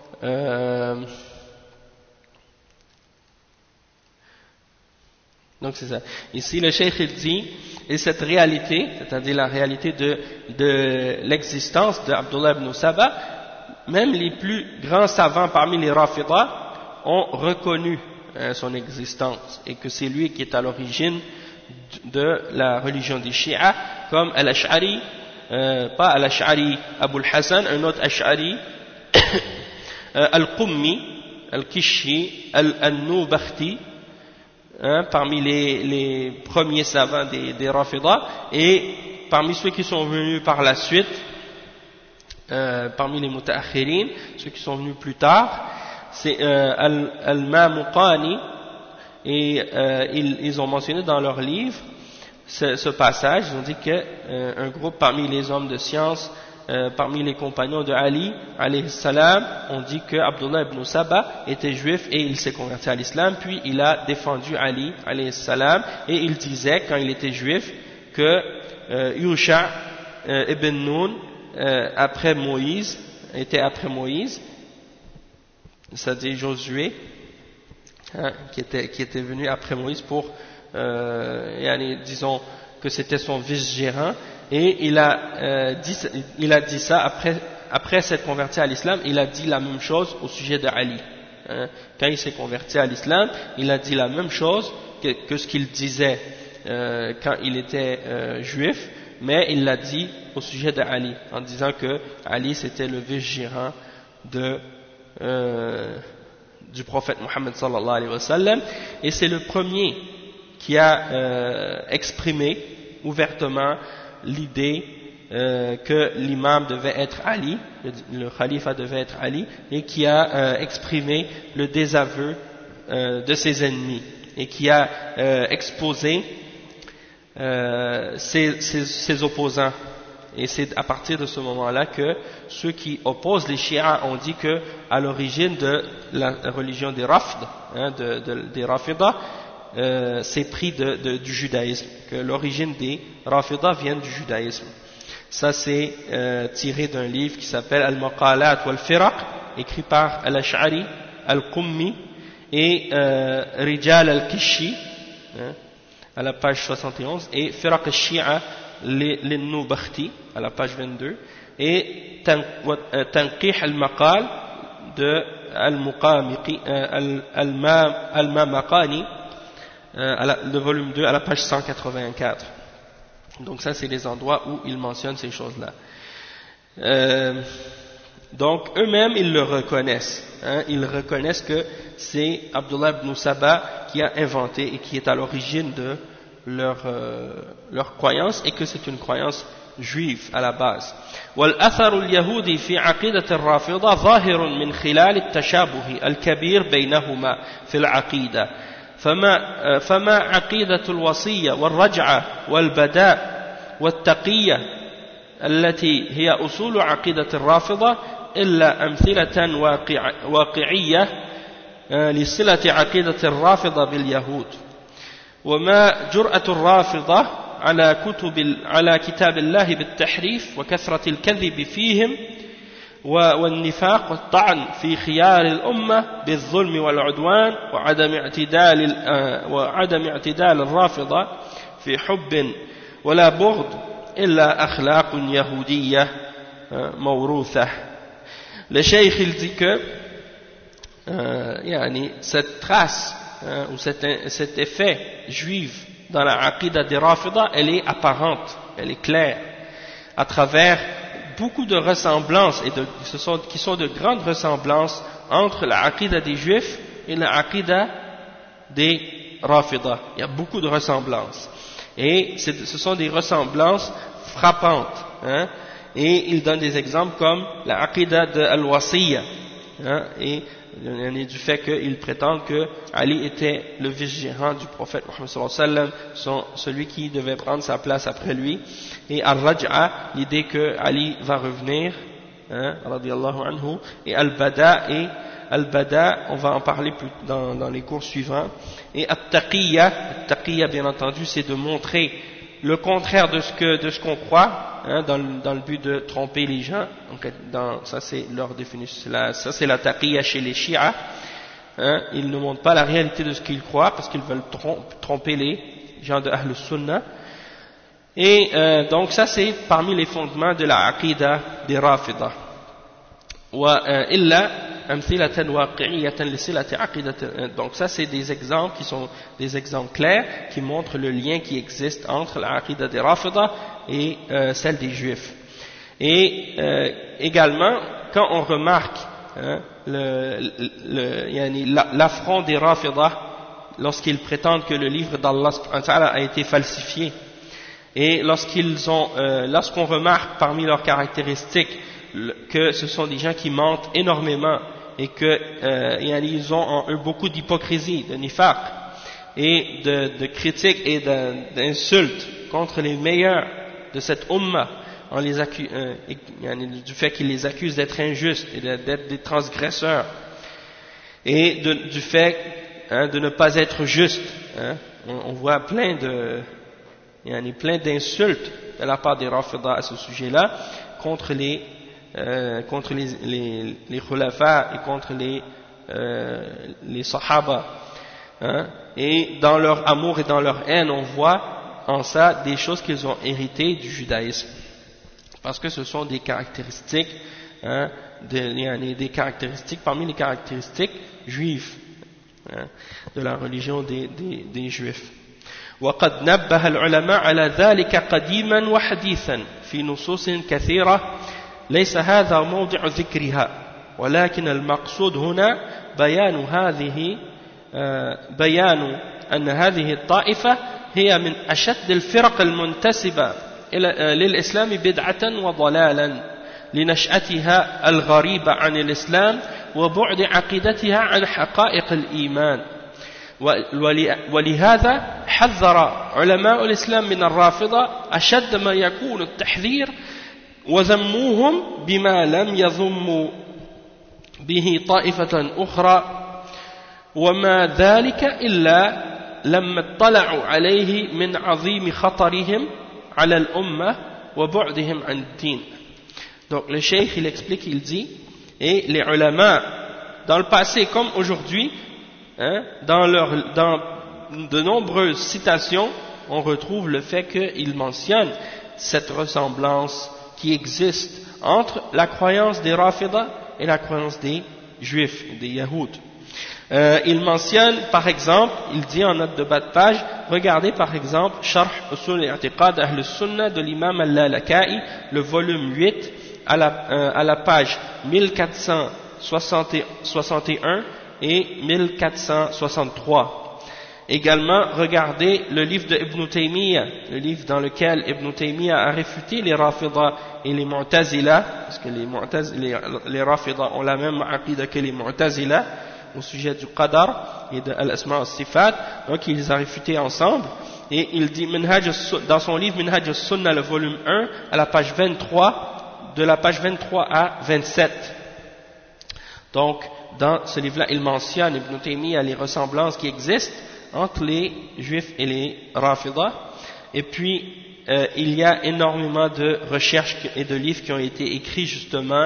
c'est ça. Ici, le cheikh il dit, et cette réalité, c'est-à-dire la réalité de l'existence de Abdullah ibn Saba, même les plus grands savants parmi les Rafidah ont reconnu son existence et que c'est lui qui est à l'origine de la religion des Shia, comme Al-Ash'ari, pas Al-Ash'ari Abul Hassan, un autre Ash'ari, Al-Qummi, Al-Kishi, Al-Nubakhti, parmi les premiers savants des Rafidah, et parmi ceux qui sont venus par la suite, parmi les Mutaakhirin, ceux qui sont venus plus tard, c'est Al-Mamuqani, et ils ont mentionné dans leur livre ce passage. Ils ont dit qu'un groupe parmi les hommes de science, parmi les compagnons de Ali alayhi salam, ont dit que Abdullah ibn Saba était juif et il s'est converti à l'islam, puis il a défendu Ali alayhi salam, et il disait quand il était juif que Yusha ibn Nun était après Moïse, c'est-à-dire Josué, qui était venu après Moïse pour, disons que c'était son vice-gérant, et il a dit ça après s'être converti à l'islam. Il a dit la même chose au sujet de Ali. Quand il s'est converti à l'islam, il a dit la même chose que ce qu'il disait quand il était juif, mais il l'a dit au sujet de Ali, en disant que Ali c'était le vice-gérant du prophète Mohammed sallallahu alayhi wa sallam, et c'est le premier qui a exprimé ouvertement l'idée que l'imam devait être Ali, le khalifa devait être Ali, et qui a exprimé le désaveu de ses ennemis, et qui a exposé ses opposants. Et c'est à partir de ce moment-là que ceux qui opposent les chiites ont dit que à l'origine de la religion des Rafd, des Rafidah, c'est pris du judaïsme, que l'origine des Rafidah vient du judaïsme. Ça c'est tiré d'un livre qui s'appelle Al-Maqalat wal-Firaq, écrit par Al-Ash'ari, Al-Qummi et Rijal Al-Kishi, à la page 71, et Firaq al-Shi'a l'Nubakhti à la page 22, et Tanqih al-Maqal de Al-Mamaqani, le volume 2 à la page 184. Donc ça c'est les endroits où ils mentionnent ces choses-là. Donc eux-mêmes ils le reconnaissent, ils reconnaissent que c'est Abdullah ibn Saba qui a inventé et qui est à l'origine de leur croyance, et que c'est une croyance juive à la base. والأثر اليهودي في عقيدة الرافضة ظاهر من خلال التشابه الكبير بينهما في العقيدة، فما عقيدة الوصية والرجعة والبداء والتقية التي هي أصول عقيدة الرافضة إلا أمثلة واقعية لصلة عقيدة الرافضة باليهود. وما جرأة الرافضة على كتاب الله بالتحريف وكثرة الكذب فيهم والنفاق والطعن في خيار الأمة بالظلم والعدوان وعدم اعتدال الرافضة في حب ولا بغض إلا أخلاق يهودية موروثة. Le cheikh il dit que cette trace ou cet effet juif dans la aqidah des Rafidah, elle est apparente, elle est claire, à travers beaucoup de ressemblances, et qui sont de grandes ressemblances entre la aqidah des Juifs et la aqidah des Rafidah. Il y a beaucoup de ressemblances, et ce sont des ressemblances frappantes, et il donne des exemples comme la aqidah de Al-Wasiyya, et du fait qu'ils prétendent que Ali était le vice-gérant du prophète Mohammed sallallahu alayhi wa sallam, celui qui devait prendre sa place après lui, et Al-Raj'a, l'idée que Ali va revenir, radiyallahu anhu, et Al-Bada, on va en parler plus dans les cours suivants, et At-Taqiyya bien entendu c'est de montrer le contraire de ce qu'on croit, hein, dans le but de tromper les gens. Donc, ça c'est leur définition, ça c'est la taqiyya chez les chiites. Hein, ils ne montrent pas la réalité de ce qu'ils croient parce qu'ils veulent tromper les gens de Ahl Sunnah. Et donc ça c'est parmi les fondements de la aqida des Rafidah. Donc ça c'est des exemples qui sont des exemples clairs qui montrent le lien qui existe entre la aqida des Rafidah et celle des Juifs. Et également quand on remarque l'affront des Rafidah lorsqu'ils prétendent que le livre d'Allah a été falsifié, et lorsqu'on remarque parmi leurs caractéristiques que ce sont des gens qui mentent énormément et qu'ils ont en eux beaucoup d'hypocrisie, de nifaq et de critiques et d'insultes contre les meilleurs de cette ummah du fait qu'ils les accusent d'être injustes et d'être des transgresseurs et du fait de ne pas être justes. On voit plein d'insultes de la part des Rafidah à ce sujet-là contre les khulafa et contre les sahaba. Et dans leur amour et dans leur haine, on voit en ça des choses qu'ils ont héritées du judaïsme. Parce que ce sont des caractéristiques, des caractéristiques parmi les caractéristiques juives, de la religion des juifs. وقد نبه العلماء على ذلك قديما وحديثا في نصوص كثيرة ليس هذا موضع ذكرها ولكن المقصود هنا بيان أن هذه الطائفة هي من أشد الفرق المنتسبة للإسلام بدعة وضلالا لنشأتها الغريبة عن الإسلام وبعد عقيدتها عن حقائق الإيمان ولهذا حذر علماء الإسلام من الرافضة أشد ما يكون التحذير وذموهم بما لم يذموا به طائفة أخرى وما ذلك إلا لما اطلعوا عليه من عظيم خطرهم على الأمة وبعدهم عن الدين. Donc le cheikh il explique, il dit, et les ulama dans le passé comme aujourd'hui, dans de nombreuses citations on retrouve le fait qu'ils mentionnent cette ressemblance qui existe entre la croyance des Rafidah et la croyance des Juifs, des Yahoud. Il mentionne par exemple, il dit en note de bas de page, regardez par exemple Sharh Usul al-I'tiqad Ahl Sunnah de l'imam al-Lalaka'i, le volume 8 à la page 1461 et 1463. Également, regardez le livre de Ibn Taymiyyah, le livre dans lequel Ibn Taymiyyah a réfuté les Rafidah et les Mu'tazila, parce que les Rafidah ont la même aqida que les Mu'tazila au sujet du Qadar et de Al-Asma' al-Sifat, donc il les a réfutés ensemble, et il dit dans son livre Minhaj al-Sunnah, le volume 1, à la page 23, de la page 23 à 27. Donc, dans ce livre-là, il mentionne, Ibn Taymiyyah, les ressemblances qui existent entre les Juifs et les Rafidah, et puis il y a énormément de recherches et de livres qui ont été écrits justement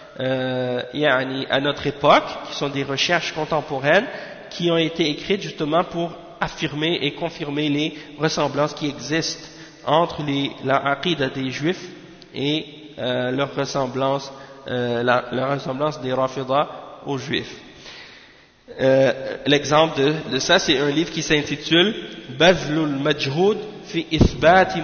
à notre époque, qui sont des recherches contemporaines, qui ont été écrites justement pour affirmer et confirmer les ressemblances qui existent entre la aqida des Juifs et leur ressemblance des Rafidah aux Juifs. L'exemple de ça, c'est un livre qui s'intitule Bazlul Majhoud fi ithbati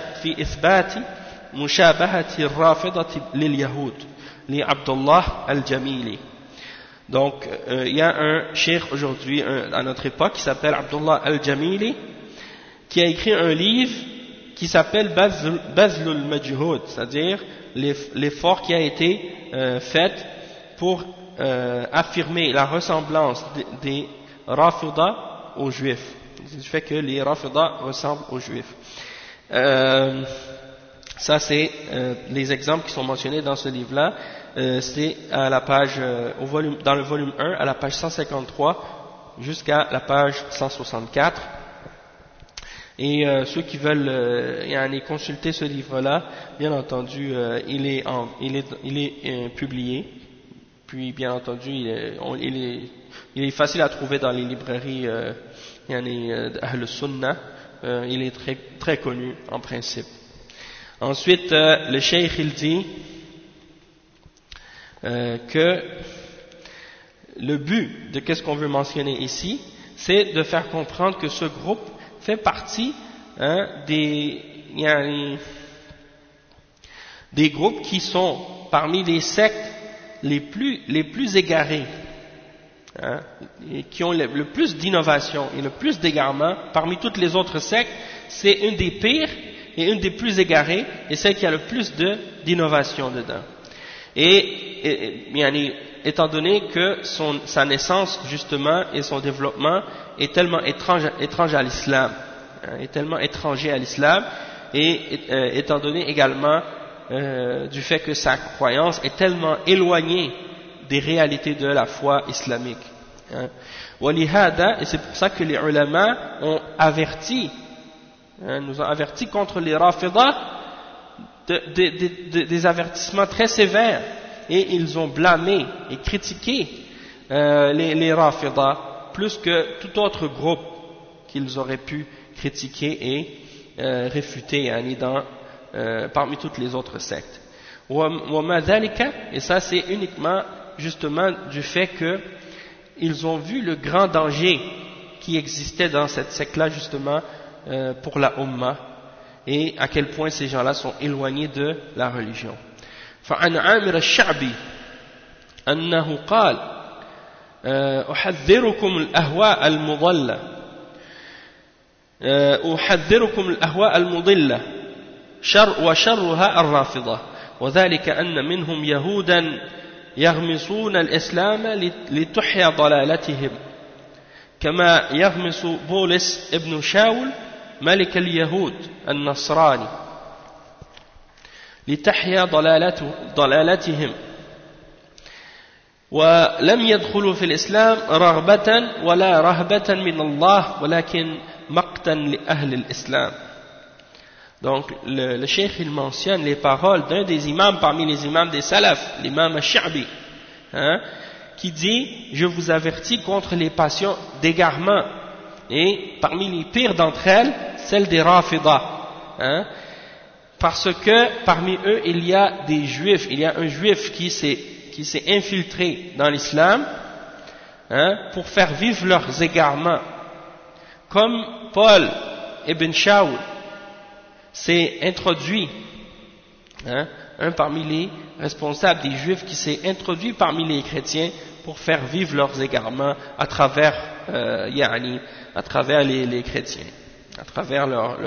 mushabahati al-Rafidati lil Yahoud li Abdullah al-Jamili. Donc il y a un cheikh aujourd'hui à notre époque qui s'appelle Abdullah al-Jamili, qui a écrit un livre qui s'appelle Bazlul Majhoud, c'est-à-dire l'effort qui a été fait pour affirmer la ressemblance des Rafidah aux Juifs, du fait que les Rafidah ressemblent aux Juifs. Ça c'est les exemples qui sont mentionnés dans ce livre-là. C'est à la page, dans le volume 1, à la page 153 jusqu'à la page 164. Et ceux qui veulent consulter ce livre-là, bien entendu, il est publié. Puis, bien entendu, il est facile à trouver dans les librairies d'Ahl Sunnah. Il est très, très connu en principe. Ensuite, le cheikh il dit que le but de qu'est-ce qu'on veut mentionner ici, c'est de faire comprendre que ce groupe fait partie des groupes qui sont parmi les sectes les plus égarés, et qui ont le plus d'innovation et le plus d'égarement parmi toutes les autres sectes. C'est une des pires et une des plus égarées, et celle qui a le plus d'innovation dedans. Et étant donné que sa naissance justement et son développement est tellement étrange à l'islam, est tellement étranger à l'islam, et étant donné également du fait que sa croyance est tellement éloignée des réalités de la foi islamique. Et c'est pour ça que les ulama ont averti, nous ont averti contre les Rafidah des avertissements très sévères, et ils ont blâmé et critiqué les Rafidah plus que tout autre groupe qu'ils auraient pu critiquer et réfuter parmi toutes les autres sectes. Et ça c'est uniquement justement du fait qu'ils ont vu le grand danger qui existait dans cette secte-là justement pour la Ummah, et à quel point ces gens-là sont éloignés de la religion. فعن عامر الشعبي أنه قال أحذركم الأهواء المضلة وشرها الرافضة، وذلك أن منهم يهودا يغمسون الإسلام لتحيا ضلالتهم، كما يغمس بولس ابن شاول ملك اليهود النصراني لتحيا ضلالتهم، ولم يدخلوا في الإسلام رغبة ولا رهبة من الله ولكن مقتا لأهل الإسلام. Donc le cheikh il mentionne les paroles d'un des imams parmi les imams des salaf, l'imam al-Sha'bi, qui dit: je vous avertis contre les passions d'égarement, et parmi les pires d'entre elles, celle des Rafidah, parce que parmi eux il y a des juifs, il y a un juif qui s'est infiltré dans l'islam pour faire vivre leurs égarements, comme Paul ibn Shaul s'est introduit, un parmi les responsables des juifs qui s'est introduit parmi les chrétiens pour faire vivre leurs égarements à travers les chrétiens, à travers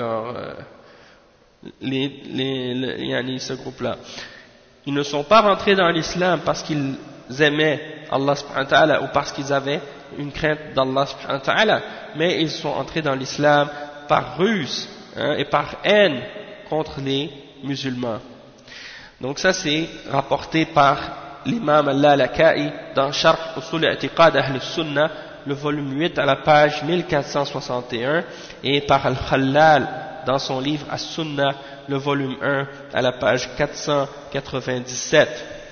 ce groupe-là. Ils ne sont pas rentrés dans l'islam parce qu'ils aimaient Allah subhanahu wa ta'ala ou parce qu'ils avaient une crainte d'Allah subhanahu wa ta'ala, mais ils sont entrés dans l'islam par ruse et par haine contre les musulmans. Donc ça c'est rapporté par l'imam al-Lalaka'i dans Sharh Usul i'tiqad Ahl Sunnah, le volume 8 à la page 1461, et par Al-Khallal dans son livre As-Sunnah, le volume 1 à la page 497.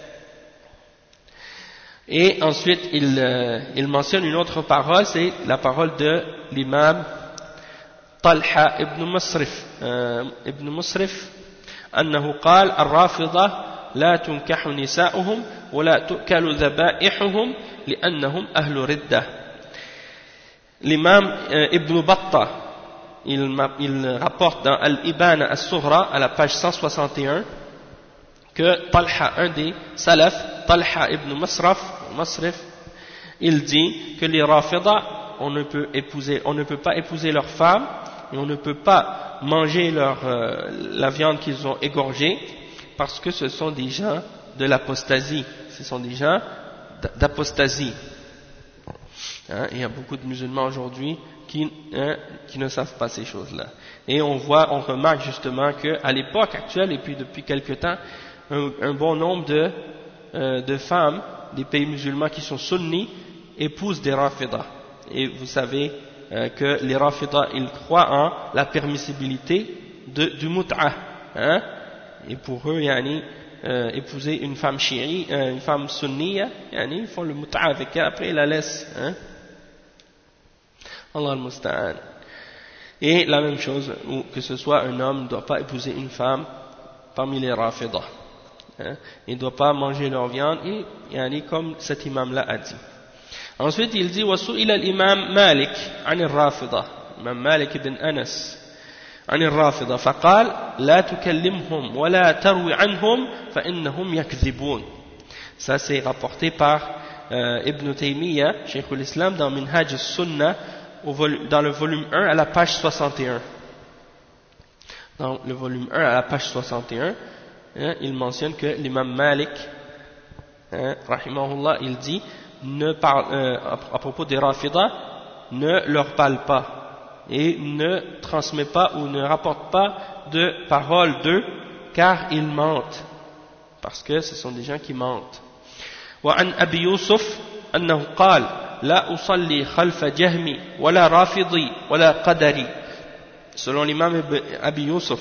Et ensuite il mentionne une autre parole, c'est la parole de l'imam Talha ibn Musrif أنه قال: الرافضة لا تنكح نساؤهم ولا تؤكل ذبائحهم لأنهم أهل ردة. L'imam Ibn Battah il rapporte dans Al-Ibana As-Sughra à la page 161 que Talha, un des salaf, Talha ibn Musrif, il dit que les Rafidah, on ne peut pas épouser leurs femmes, et on ne peut pas manger la viande qu'ils ont égorgée, parce que ce sont des gens de l'apostasie, ce sont des gens d'apostasie. Il y a beaucoup de musulmans aujourd'hui qui ne savent pas ces choses-là. Et on remarque justement qu'à l'époque actuelle, et puis depuis quelque temps, un bon nombre de femmes des pays musulmans qui sont sunnis épousent des Rafidah. Et vous savez que les Rafida ils croient en la permissibilité du mut'a, hein, et pour eux épouser une femme une femme sunniya, ils font le mut'a avec elle, après ils la laissent, hein. Allah al-Musta'an. Et la même chose, que ce soit un homme ne doit pas épouser une femme parmi les Rafida, hein, il ne doit pas manger leur viande, et comme cet imam-là a dit. Ensuite il dit وسئل الإمام مالك عن الرافضة الإمام مالك بن أنس عن الرافضة فقال لا تكلمهم ولا تروي عنهم فإنهم يكذبون. Ça c'est rapporté par Ibn Taymiyyah, Cheikh l'Islam, dans Minhaj al-Sunnah, dans le volume 1 à la page 61. Dans le volume 1 à la page 61, hein, il mentionne que l'imam Malik, hein, rahimahullah, il dit à propos des Rafida, ne leur parle pas et ne transmet pas ou ne rapporte pas de paroles d'eux, car ils mentent, parce que ce sont des gens qui mentent. وعن أبي يوسف أنه قال لا أصلي خلف جهمي ولا رافضي ولا قدري. Selon l'imam Abi Yusuf,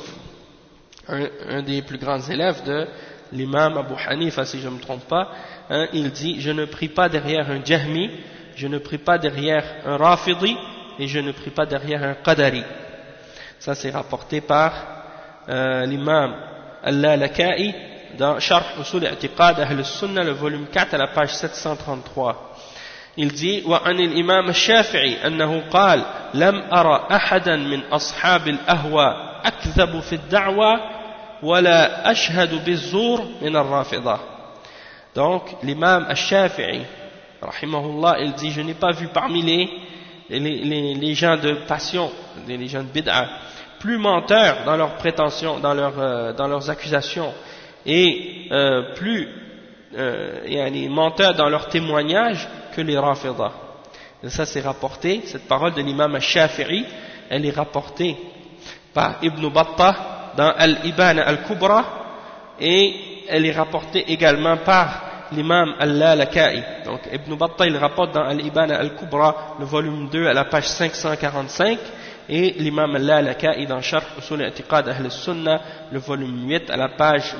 un des plus grands élèves de l'imam Abu Hanifa, si je ne me trompe pas, hein, il dit: je ne prie pas derrière un Jahmi, je ne prie pas derrière un Rafidi, et je ne prie pas derrière un Qadari. Ça c'est rapporté par l'imam Al-Lalaka'i dans Sharh Usul I'tiqad Ahl al-Sunnah, le volume 4 à la page 733. Il dit: وعن الإمام الشافعي أنه قال لم أرى أحدا من أصحاب الأهواء أكذب في الدعوة ولا أشهد بالزور من الرافضة. Donc l'imam al-Shafi'i rahimahullah, il dit: je n'ai pas vu parmi les gens de passion, les gens de bid'a, plus menteurs dans leurs prétentions, dans leurs accusations, et plus menteurs dans leurs témoignages que les Rafida. Et ça c'est rapporté, cette parole de l'imam al-Shafi'i, elle est rapportée par Ibn Battah dans Al-Ibana al-Kubra, et elle est rapportée également par l'imam Al-Lalaka'i. Donc Ibn Battah il rapporte dans Al-Ibana al-Kubra, le volume 2 à la page 545, et l'imam Al-Lalaka'i dans Sharh Usul I'tiqad Ahl al-Sunnah, le volume 8 à la page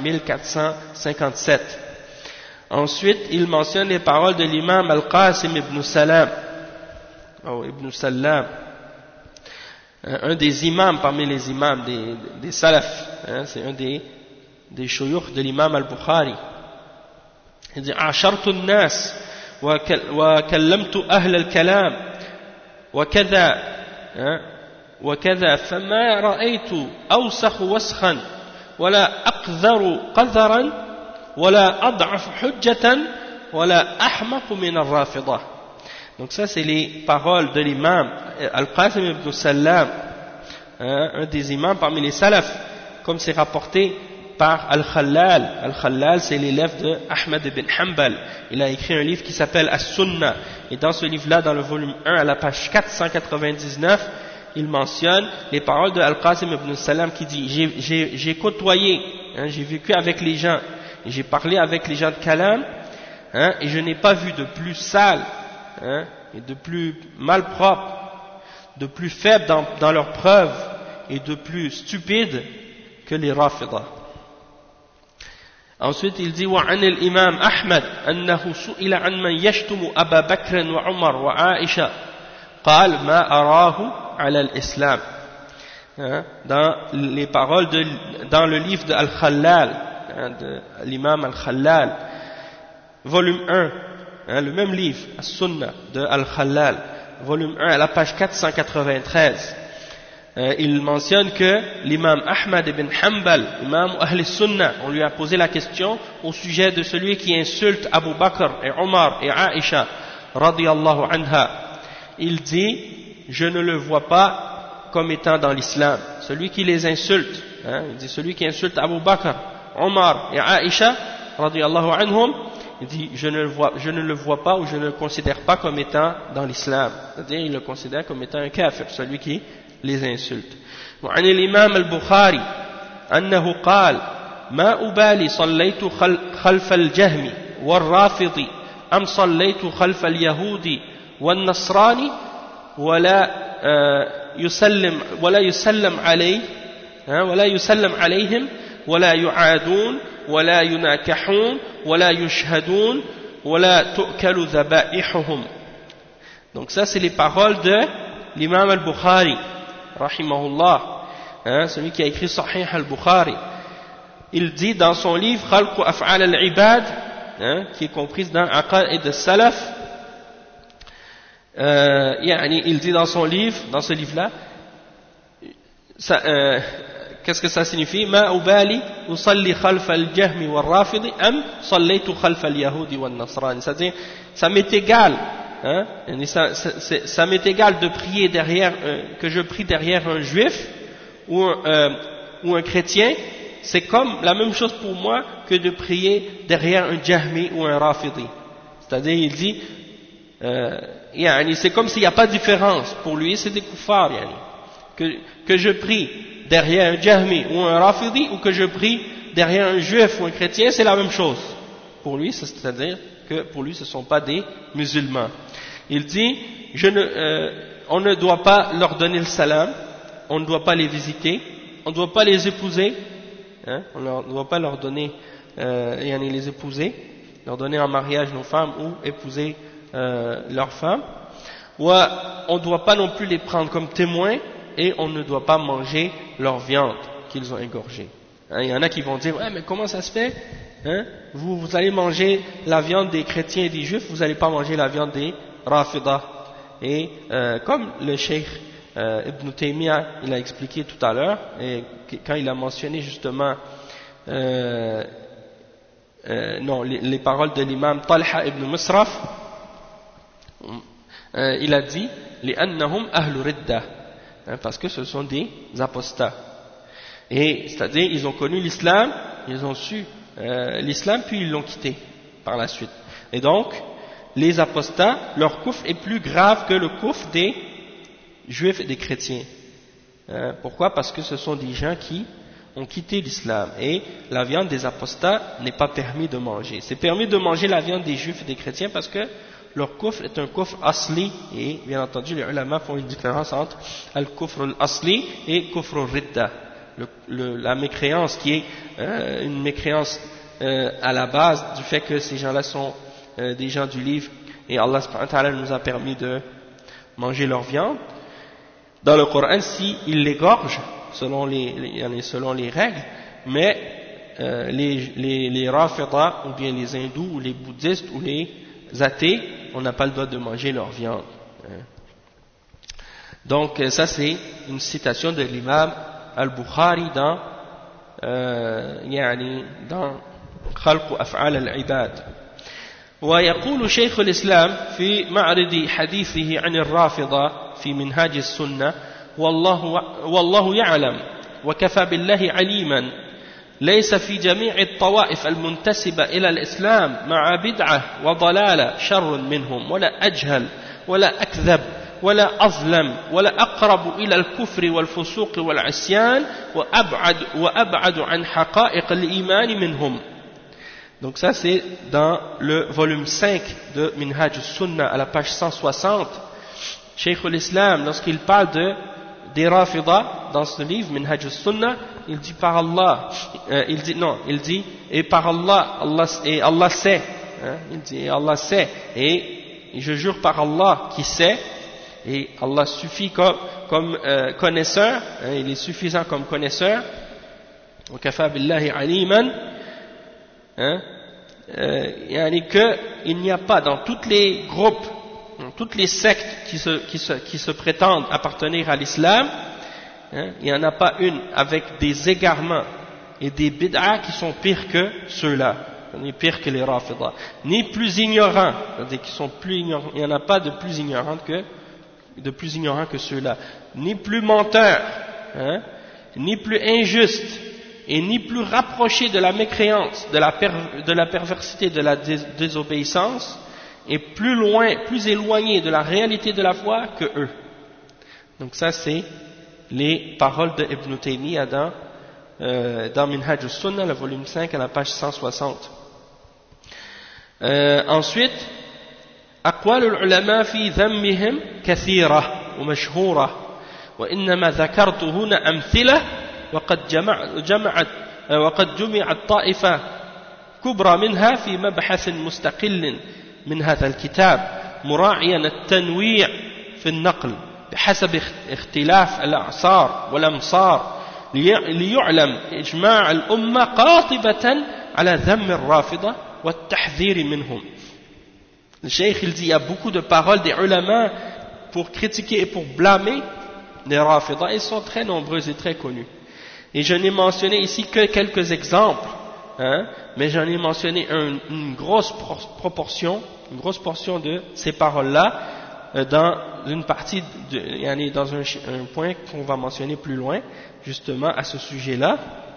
1457. Ensuite, il mentionne les paroles de l'imam Al-Qasim ibn Salam, un des imams parmi les imams des salaf, hein, c'est un des shuyukh de l'imam Al-Bukhari. Il dit: عاشرت الناس وكلمت أهل الكلام وكذا فما رأيت أوسخ وسخا ولا أقذر قذرا ولا أضعف حجة ولا أحمق من الرافضة. Donc ça c'est les paroles de l'imam Al-Qasim ibn Salam, un des imams parmi les salafs, comme c'est rapporté par Al-Khallal. Al-Khallal c'est l'élève de Ahmad ibn Hanbal. Il a écrit un livre qui s'appelle As-Sunnah, et dans ce livre là, dans le volume 1 à la page 499, il mentionne les paroles de Al-Qasim ibn Salam qui dit: j'ai côtoyé, hein, j'ai vécu avec les gens, j'ai parlé avec les gens de Kalam, hein, et je n'ai pas vu de plus sale, hein, et de plus malpropre, de plus faible dans leurs preuves, et de plus stupide que les Rafida. Ensuite il dit: وعن الإمام أحمد أنه سئل عن من يشتم أبا بكر وعمر وعائشة قال ما أراه على الإسلام. Dans les paroles dans le livre de Al-Khallal, de l'imam Al-Khallal, volume 1, le même livre, As-Sunnah de Al-Khallal, volume 1 à la page 493, il mentionne que l'imam Ahmad ibn Hanbal, imam Ahl Sunnah, on lui a posé la question au sujet de celui qui insulte Abu Bakr et Omar et Aïcha radiyallahu anha. Il dit: je ne le vois pas comme étant dans l'islam. Celui qui les insulte, hein, il dit celui qui insulte Abu Bakr, Omar et Aïcha radiyallahu anhum, il dit je ne le vois pas ou je ne le considère pas comme étant dans l'islam. C'est-à-dire il le considère comme étant un kafir, celui qui les insulte. وعن الإمام البخاري أنه قال ما أبالي صليت خلف الجهم والرافض أم صليت خلف اليهود والنصراني ولا يسلم ولا يسلم عليه ولا يسلم عليهم ولا يعادون ولا يناكحون ولا يشهدون ولا تؤكل ذبائحهم. Donc ça c'est les paroles de l'imam al-Bukhari rahimahullah, celui qui a écrit Sahih al-Bukhari. Il dit dans son livre Khalq Af'al al-Ibad, qui est comprise dans Aqaid al-Salaf, il dit dans son livre, dans ce livre-là, qu'est-ce que ça signifie? Ma ubali usalli khalf al-jahmi wal-rafidi am sallaytu khalf al-yahudi wal-nasrani. C'est-à-dire, ça m'est égal, ça m'est égal de prier derrière, que je prie derrière un juif ou un chrétien. C'est comme la même chose pour moi que de prier derrière un jahmi ou un rafidi. C'est-à-dire, il dit, c'est comme s'il n'y a pas de différence. Pour lui, c'est des kuffars. Que je prie derrière un jahmi ou un rafidi ou que je prie derrière un juif ou un chrétien, c'est la même chose. Pour lui, c'est-à-dire que pour lui, ce ne sont pas des musulmans. Il dit, on ne doit pas leur donner le salam, on ne doit pas les visiter, on ne doit pas les épouser, on ne doit pas leur donner, les épouser, leur donner en mariage nos femmes ou épouser leurs femmes. Ou on ne doit pas non plus les prendre comme témoins et on ne doit pas manger leur viande qu'ils ont égorgée. Il y en a qui vont dire, ouais, mais comment ça se fait, vous allez manger la viande des chrétiens et des juifs, vous n'allez pas manger la viande des rafidah. Et comme le cheikh Ibn Taymiyyah il a expliqué tout à l'heure, et quand il a mentionné justement les paroles de l'imam Talha ibn Musraf, il a dit li'annahum ahlu ridda, parce que ce sont des apostats, et c'est-à-dire ils ont connu l'islam, ils ont su l'islam puis ils l'ont quitté par la suite, et donc les apostats, leur kufr est plus grave que le kufr des juifs et des chrétiens. Pourquoi? Parce que ce sont des gens qui ont quitté l'islam et la viande des apostats n'est pas permis de manger. C'est permis de manger la viande des juifs et des chrétiens parce que leur kufr est un kufr asli, et bien entendu les ulama font une différence entre al-kufr al-asli et kufr al-ridda, la mécréance qui est une mécréance à la base du fait que ces gens-là sont des gens du livre et Allah subhanahu wa ta'ala nous a permis de manger leur viande. Dans le Coran, si ils l'égorgent selon les règles, mais les rafidah ou bien les hindous ou les bouddhistes ou les athées, on n'a pas le droit de manger leur viande. Donc ça c'est une citation de l'imam al-Bukhari dans Khalq Af'al al-Ibad. ويقول شيخ الإسلام في معرض حديثه عن الرافضة في منهاج السنة والله يعلم وكفى بالله عليما ليس في جميع الطوائف المنتسبة إلى الإسلام مع بدعة وضلالة شر منهم ولا أجهل ولا أكذب ولا أظلم ولا أقرب إلى الكفر والفسوق والعصيان وأبعد عن حقائق الإيمان منهم. Donc ça c'est dans le volume 5 de Minhaj al-Sunnah à la page 160. Cheikh al-Islam, lorsqu'il parle des Rafidah dans ce livre Minhaj al-Sunnah, il dit par Allah, il dit et par Allah, Allah sait, il dit Allah sait, et je jure par Allah qui sait, et Allah suffit comme connaisseur, il est suffisant comme connaisseur, wa kafa billahi aliman, qu'il n'y a pas dans tous les groupes, dans toutes les sectes qui se prétendent appartenir à l'islam, il n'y en a pas une avec des égarements et des bid'ah qui sont pires que ceux-là, ni pires que les rafidah, ni plus ignorants, c'est-à-dire qui sont plus ignorants, il n'y en a pas de plus ignorants que ceux-là, ni plus menteurs, ni plus injustes, et ni plus rapproché de la mécréance, de la perversité, de la désobéissance, et plus loin, plus éloigné de la réalité de la foi que eux. Donc ça c'est les paroles de Ibn Taymiyyah dans Minhaj al-Sunnah, le volume 5 à la page 160. Ensuite, أقوال العلماء في ذمهم كثيرة. ومشهورة وإنما ذكرت هنا أمثلة وقد جمعت طائفة كبرى منها في مبحث مستقل من هذا الكتاب مراعيا التنويع في النقل بحسب اختلاف الأعصار والأمصار ليعلم إجماع الأمة قاطبة على ذم الرافضة والتحذير منهم. Le cheikh il dit il y a beaucoup de paroles des ulama pour critiquer et pour blâmer les rafidah, ils sont très nombreux et très connus. Et je n'ai mentionné ici que quelques exemples, mais j'en ai mentionné une grosse portion de ces paroles-là dans une partie, dans un point qu'on va mentionner plus loin, justement à ce sujet-là.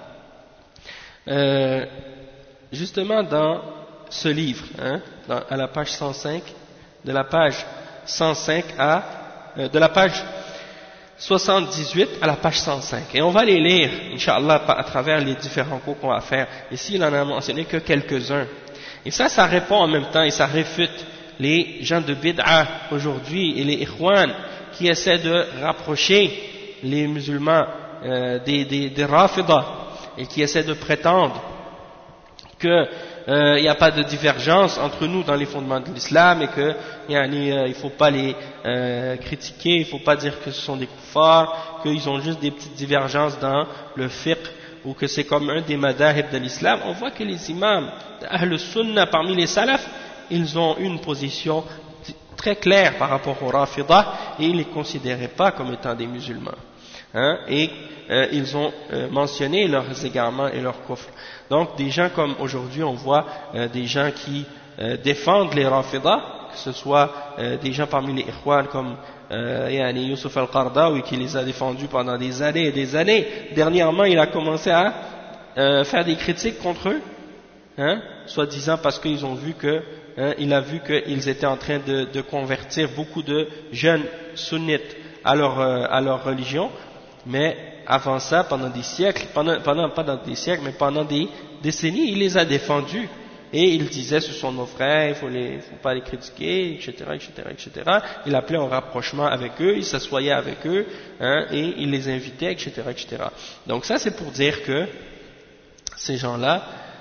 Justement dans ce livre, à la page 105, de la page 105 de la page 78 à la page 105. Et on va les lire, Inch'Allah, à travers les différents cours qu'on va faire. Ici, il n'en a mentionné que quelques-uns. Et ça répond en même temps et ça réfute les gens de bid'a aujourd'hui et les ikhwan qui essaient de rapprocher les musulmans des rafidah et qui essaient de prétendre qu'il n'y a pas de divergence entre nous dans les fondements de l'islam et que il faut pas les critiquer, il faut pas dire que ce sont des kuffars, qu'ils ont juste des petites divergences dans le fiqh ou que c'est comme un des madahib de l'islam. On voit que les imams d'Ahl Sunnah parmi les salafs, ils ont une position très claire par rapport aux rafidah et ils ne les considéraient pas comme étant des musulmans. Et ils ont mentionné leurs égarements et leurs kufr. Donc des gens comme aujourd'hui on voit des gens qui défendent les rafidah, que ce soit des gens parmi les ikhwan comme Yusuf al-Qardawi qui les a défendus pendant des années et des années. Dernièrement il a commencé à faire des critiques contre eux, soi-disant parce qu'ils ont vu que il a vu qu'ils étaient en train de convertir beaucoup de jeunes sunnites à leur religion. Mais avant ça, pendant des siècles, pas dans des siècles, mais pendant des décennies, il les a défendus. Et il disait, ce sont nos frères, il faut pas les critiquer, etc., etc., etc. Il appelait en rapprochement avec eux, il s'assoyait avec eux, et il les invitait, etc., etc. Donc ça, c'est pour dire que ces gens-là,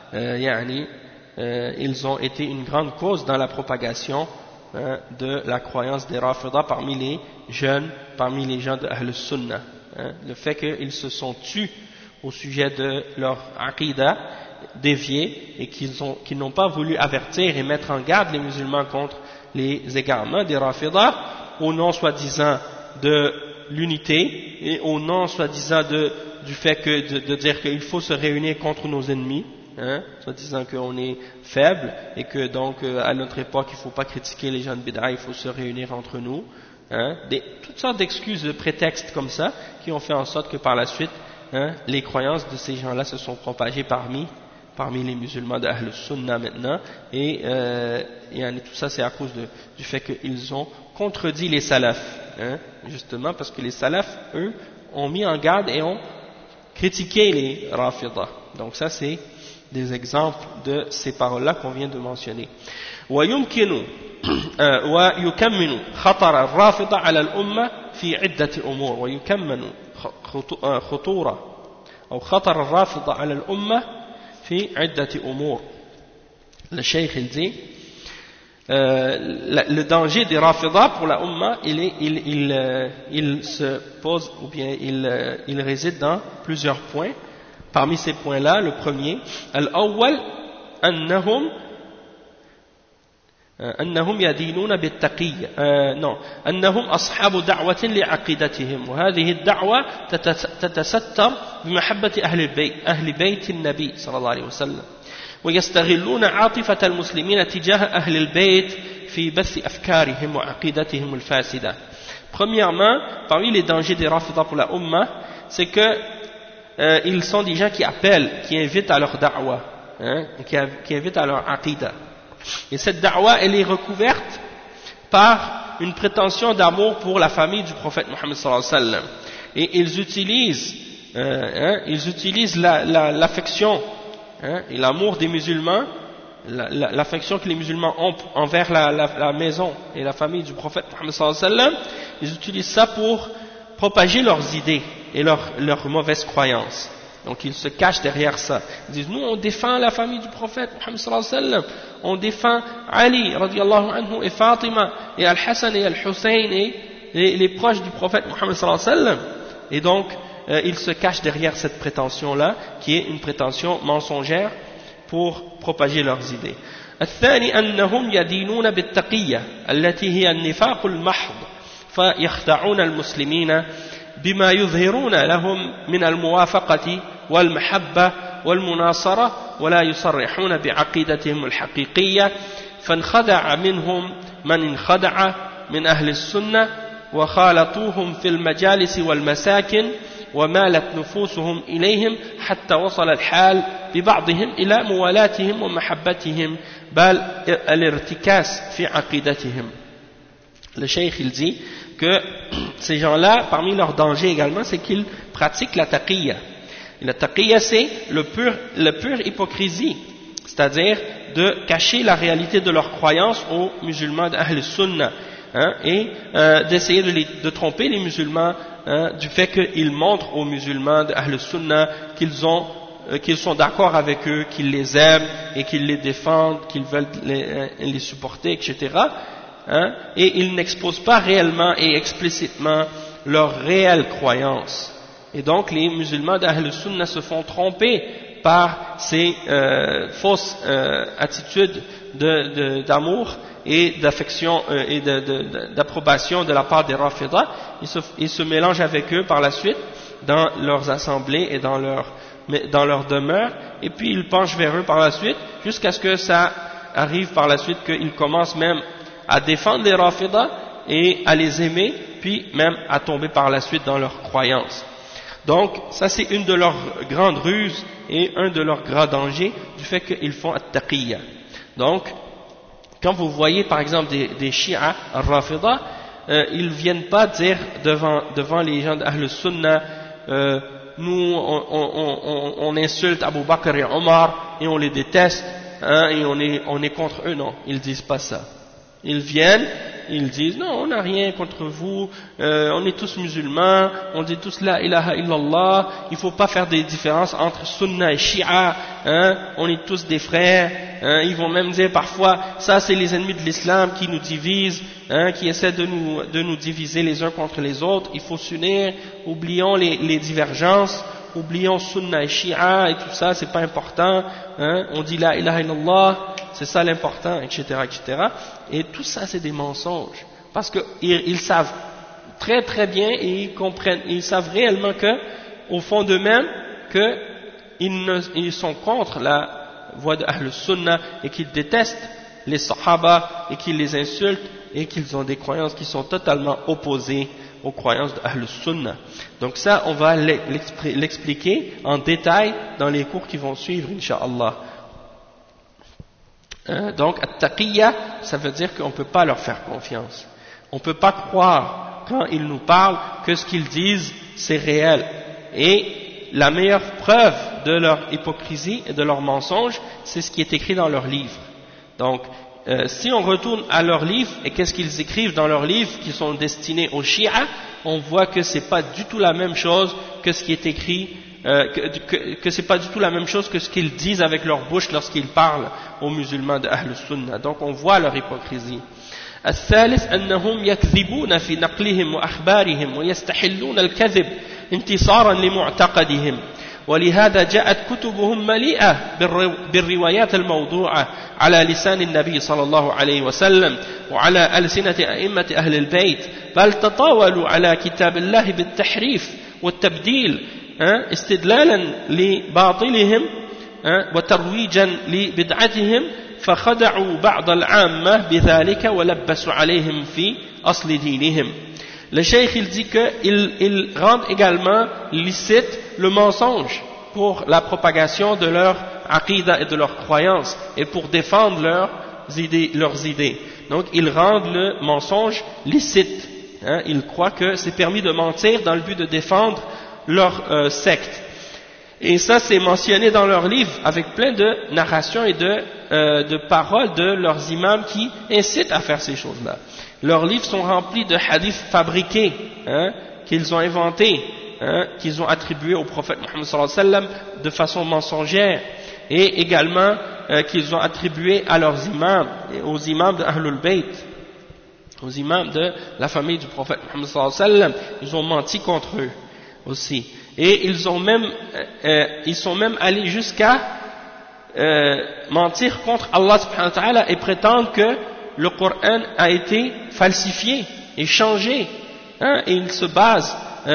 ils ont été une grande cause dans la propagation de la croyance des rafidah parmi les jeunes, parmi les gens de Ahl Sunnah. Le fait qu'ils se sont tus au sujet de leur aqidah déviée et qu'ils n'ont pas voulu avertir et mettre en garde les musulmans contre les égarements des rafidah au nom soi-disant de l'unité et au nom soi-disant du fait de dire qu'il faut se réunir contre nos ennemis, soi-disant qu'on est faible et que donc à notre époque il ne faut pas critiquer les gens de bid'a, il faut se réunir entre nous. Toutes sortes d'excuses, de prétextes comme ça qui ont fait en sorte que par la suite les croyances de ces gens-là se sont propagées parmi les musulmans d'Ahl Sunnah maintenant et tout ça c'est à cause du fait qu'ils ont contredit les salafs, justement parce que les salafs eux ont mis en garde et ont critiqué les rafidah. Donc ça c'est des exemples de ces paroles-là qu'on vient de mentionner. ويكمن خطر الرافضة على الأمة في عدة أمور ويكمن خطر الرافضة على الأمة في عدة أمور. Le cheikh il dit le danger des rafidah pour la umma il se pose ou bien il réside dans plusieurs points. Parmi ces points-là, le premier, al-awwal أنهم يدينون بالتقية أنهم أصحاب دعوة لعقيدتهم وهذه الدعوة تتستر بمحبة أهل بيت النبي صلى الله عليه وسلم ويستغلون عاطفة المسلمين تجاه أهل البيت في بث أفكارهم وعقيدتهم الفاسدة. Premièrement, parmi les dangers des rafidah pour la umma, c'est que ils sont des gens qui appellent, qui invitent à leur da'wa, qui invitent à leur aqidah. Et cette da'wa, elle est recouverte par une prétention d'amour pour la famille du prophète Mohammed sallallahu alayhi wa sallam. Et ils utilisent l'affection et l'amour des musulmans l'affection que les musulmans ont envers la maison et la famille du prophète Mohammed sallallahu alayhi wa sallam, ils utilisent ça pour propager leurs idées et leurs mauvaises croyances. Donc ils se cachent derrière ça. Ils disent, nous on défend la famille du prophète Mohammed sallallahu alayhi wa sallam, on défend Ali radiallahu anhu et Fatima et Al-Hassan et Al-Hussein et les proches du prophète Mohammed sallallahu alayhi wa sallam. Et donc ils se cachent derrière cette prétention-là, qui est une prétention mensongère pour propager leurs idées. الثاني أنهم يدينون بالتقية التي هي النفاق المحض فيخدعون المسلمين بما يظهرون لهم من الموافقة والمحبة والمناصرة ولا يصرحون بعقيدتهم الحقيقية فانخدع منهم من انخدع من أهل السنة وخالطوهم في المجالس والمساكن ومالت نفوسهم إليهم حتى وصل الحال ببعضهم إلى موالاتهم ومحبتهم بل الارتكاس في عقيدتهم. Le cheikh il dit que ces gens-là, parmi leurs dangers également, c'est qu'ils pratiquent la taqiyya. La taqiyya, c'est le pure hypocrisie, c'est-à-dire de cacher la réalité de leurs croyances aux musulmans d'Ahl Sunnah, et d'essayer de tromper les musulmans du fait qu'ils montrent aux musulmans d'Ahl Sunnah qu'ils sont d'accord avec eux, qu'ils les aiment et qu'ils les défendent, qu'ils veulent les supporter, etc. Et ils n'exposent pas réellement et explicitement leurs réelles croyances. Et donc les musulmans d'Ahl Sunnah se font tromper par ces fausses attitudes d'amour et d'affection et d'approbation de la part des Rafidah. Ils se mélangent avec eux par la suite dans leurs assemblées et dans leur demeure, et puis ils penchent vers eux par la suite jusqu'à ce que ça arrive par la suite qu'ils commencent même à défendre les Rafidah et à les aimer, puis même à tomber par la suite dans leurs croyances. Donc ça c'est une de leurs grandes ruses et un de leurs grands dangers du fait qu'ils font at-taqiyya. Donc quand vous voyez par exemple des Shia Rafidah, ils viennent pas dire devant les gens d'Ahl Sunnah, nous on insulte Abu Bakr et Omar et on les déteste, et on est contre eux. Non, ils disent pas ça. Ils viennent, ils disent non, on n'a rien contre vous, on est tous musulmans, on dit tous la ilaha illallah, il ne faut pas faire des différences entre Sunna et Shia, on est tous des frères. Ils vont même dire parfois, ça c'est les ennemis de l'islam qui nous divisent, qui essaient de nous diviser les uns contre les autres. Il faut s'unir, oublions les divergences, oublions Sunna et Shia et tout ça, c'est pas important. On dit la ilaha illallah, c'est ça l'important, etc., etc. Et tout ça c'est des mensonges, parce qu'ils savent très très bien et ils comprennent, ils savent réellement que, au fond d'eux-mêmes, qu'ils sont contre la voie de Ahl Sunnah et qu'ils détestent les Sahaba et qu'ils les insultent et qu'ils ont des croyances qui sont totalement opposées aux croyances de Ahl Sunnah. Donc ça, on va l'expliquer en détail dans les cours qui vont suivre, Inch'Allah. Donc, at-taqiyya, ça veut dire qu'on ne peut pas leur faire confiance. On ne peut pas croire quand ils nous parlent que ce qu'ils disent, c'est réel. Et la meilleure preuve de leur hypocrisie et de leur mensonge, c'est ce qui est écrit dans leurs livres. Donc, si on retourne à leurs livres, et qu'est-ce qu'ils écrivent dans leurs livres qui sont destinés aux Shia, on voit que c'est pas du tout la même chose que ce qui est écrit, que c'est pas du tout la même chose que ce qu'ils disent avec leur bouche lorsqu'ils parlent aux musulmans de Ahl Sunnah. Donc on voit leur hypocrisie. الثالث أنهم يكذبون في نقلهم وأخبارهم ويستحلون الكذب انتصارا لمعتقدهم ولهذا جاءت كتبهم مليئة بالروايات الموضوعة على لسان النبي صلى الله عليه وسلم وعلى ألسنة أئمة أهل البيت بل تطاولوا على كتاب الله بالتحريف والتبديل استدلالا لباطلهم وترويجا لبدعتهم فخدعوا بعض العامة بذلك ولبسوا عليهم في أصل دينهم. Le cheikh il dit qu'ils rendent également licite le mensonge pour la propagation de leur aqidah et de leurs croyances et pour défendre leurs idées. Donc ils rendent le mensonge licite. Ils croient que c'est permis de mentir dans le but de défendre leur secte. Et ça, c'est mentionné dans leurs livres avec plein de narrations et de paroles de leurs imams qui incitent à faire ces choses-là. Leurs livres sont remplis de hadiths fabriqués, qu'ils ont inventés, qu'ils ont attribués au prophète Mohammed sallallahu alayhi wa sallam de façon mensongère, et également qu'ils ont attribués à leurs imams, aux imams de Ahlul Bayt, aux imams de la famille du prophète Mohammed sallallahu alayhi wa sallam. Ils ont menti contre eux aussi. Et ils sont même allés jusqu'à mentir contre Allah subhanahu wa ta'ala et prétendre que le Coran a été falsifié et changé, et ils se basent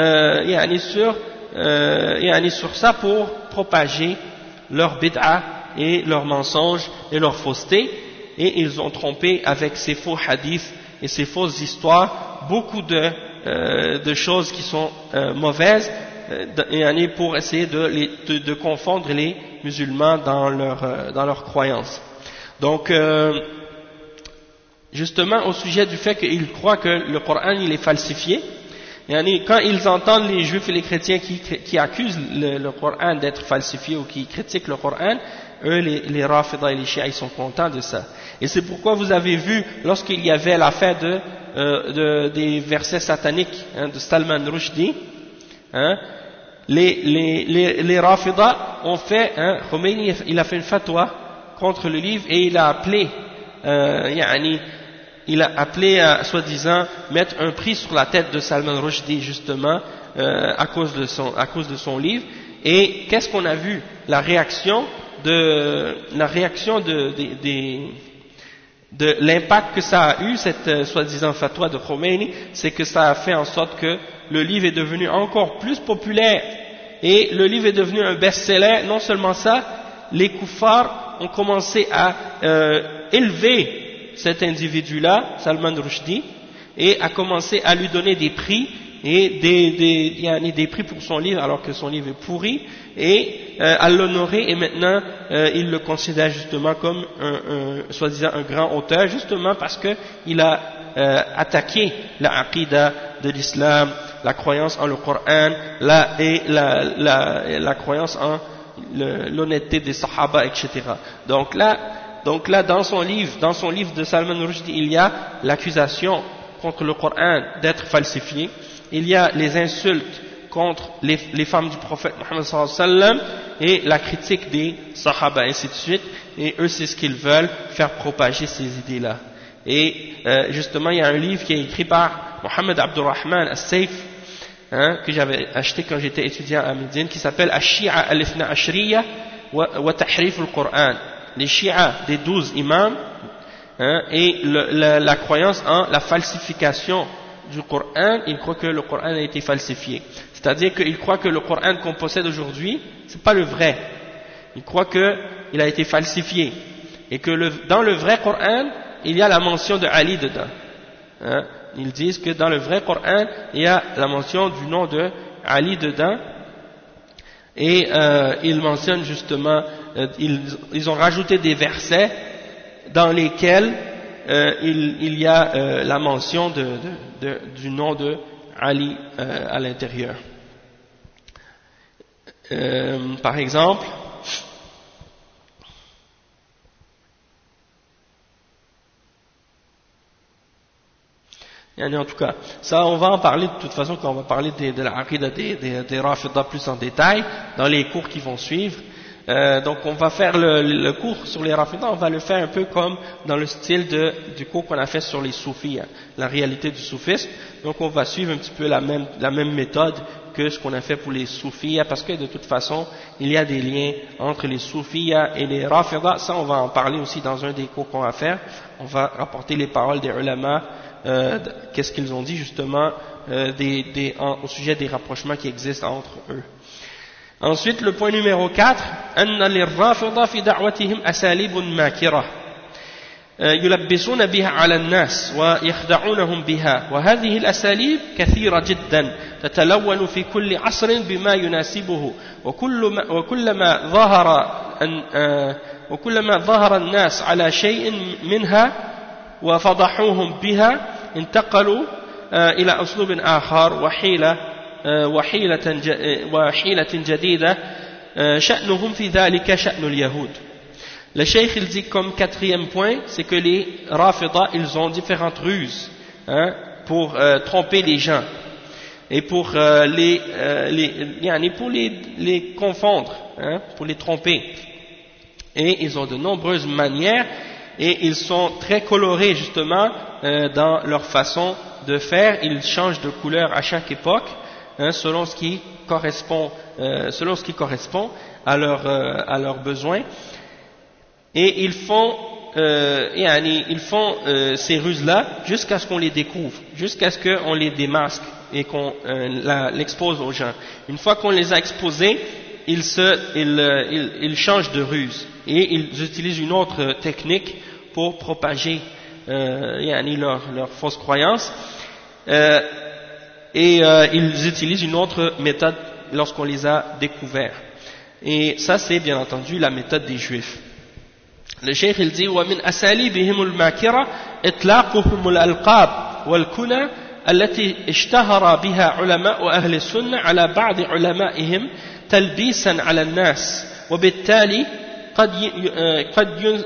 sur ça pour propager leur bid'a et leurs mensonges et leur fausseté, et ils ont trompé avec ces faux hadiths et ces fausses histoires beaucoup de choses qui sont mauvaises, pour essayer de confondre les musulmans dans leur croyance. Donc justement au sujet du fait qu'ils croient que le Coran il est falsifié, quand ils entendent les juifs et les chrétiens qui accusent le Coran d'être falsifié ou qui critiquent le Coran, eux les Rafida et les Shia ils sont contents de ça. Et c'est pourquoi vous avez vu lorsqu'il y avait l'affaire des versets sataniques de Salman Rushdie, les Rafida ont fait, Khomeini il a fait une fatwa contre le livre et il a appelé à soi-disant mettre un prix sur la tête de Salman Rushdie justement à cause de son livre. Et qu'est-ce qu'on a vu? La réaction de l'impact que ça a eu, cette soi-disant fatwa de Khomeini, c'est que ça a fait en sorte que le livre est devenu encore plus populaire et le livre est devenu un best-seller. Non seulement ça, les kuffars ont commencé à élever cet individu-là, Salman Rushdie, et a commencé à lui donner des prix et des prix pour son livre alors que son livre est pourri, et à l'honorer, et maintenant il le considère justement comme soi-disant un grand auteur, justement parce qu'il a attaqué la aqida de l'islam, la croyance en le Coran, et la croyance en l'honnêteté des sahaba, etc. Donc là, dans son livre de Salman Rushdie, il y a l'accusation contre le Coran d'être falsifié, il y a les insultes contre les femmes du prophète Mohammed sallallahu alayhi wa sallam et la critique des sahaba, ainsi de suite, et eux c'est ce qu'ils veulent, faire propager ces idées-là. Et justement il y a un livre qui est écrit par Mohammed Abdurrahman As-Saif, que j'avais acheté quand j'étais étudiant à Médine, qui s'appelle Ash-Shi'a al-Ithna Ashriya wa Tahrif al-Qur'an, les Shi'a des 12 imams, et la croyance en la falsification du Coran. Ils croient que le Coran a été falsifié, c'est-à-dire qu'ils croient que le Coran qu'on possède aujourd'hui c'est pas le vrai, ils croient qu'il a été falsifié, et que dans le vrai Coran il y a la mention de Ali dedans, ils disent que dans le vrai Coran il y a la mention du nom de Ali dedans, et ils mentionnent justement, ils ont rajouté des versets dans lesquels il y a la mention du nom de Ali à l'intérieur. Par exemple, en tout cas, ça on va en parler de toute façon quand on va parler de la aqida des Rafida plus en détail dans les cours qui vont suivre. Donc on va faire le cours sur les Rafida, on va le faire un peu comme dans le style du cours qu'on a fait sur les soufis, la réalité du soufisme. Donc on va suivre un petit peu la même méthode que ce qu'on a fait pour les soufis, parce que de toute façon il y a des liens entre les soufis et les Rafida. Ça on va en parler aussi dans un des cours qu'on va faire. On va rapporter les paroles des ulama, qu'est-ce qu'ils ont dit justement au sujet des rapprochements qui existent entre eux. Ensuite, le point numéro 4, أن للرافضة في دعوتهم أساليب ماكرة يلبسون بها على الناس ويخدعونهم بها، وهذه الأساليب كثيرة جدا تتلون في كل عصر بما يناسبه، وكلما ظهر الناس على شيء منها وفضحوهم بها انتقلوا إلى أسلوب آخر وحيلة جديدة شأنهم في ذلك شأن اليهود. Le cheikh il dit comme quatrième point, c'est que les Rafida ils ont différentes ruses pour tromper les gens et pour les confondre, pour les tromper. Et ils ont de nombreuses manières et ils sont très colorés justement dans leur façon de faire. Ils changent de couleur à chaque époque selon ce qui correspond à leurs besoins. Et ils font ces ruses-là jusqu'à ce qu'on les découvre, jusqu'à ce qu'on les démasque et qu'on l'expose aux gens. Une fois qu'on les a exposés, ils changent de ruse et ils utilisent une autre technique pour propager leur fausse croyance. Ils utilisent une autre méthode lorsqu'on les a découverts. Et ça, c'est bien entendu la méthode des Juifs. Le cheikh il dit ومن أساليبهم الماكرة إطلاقهم الألقاب والكنى التي اشتهر بها علماء أهل السنة على بعض علمائهم تلبيسا على الناس وبالتالي قد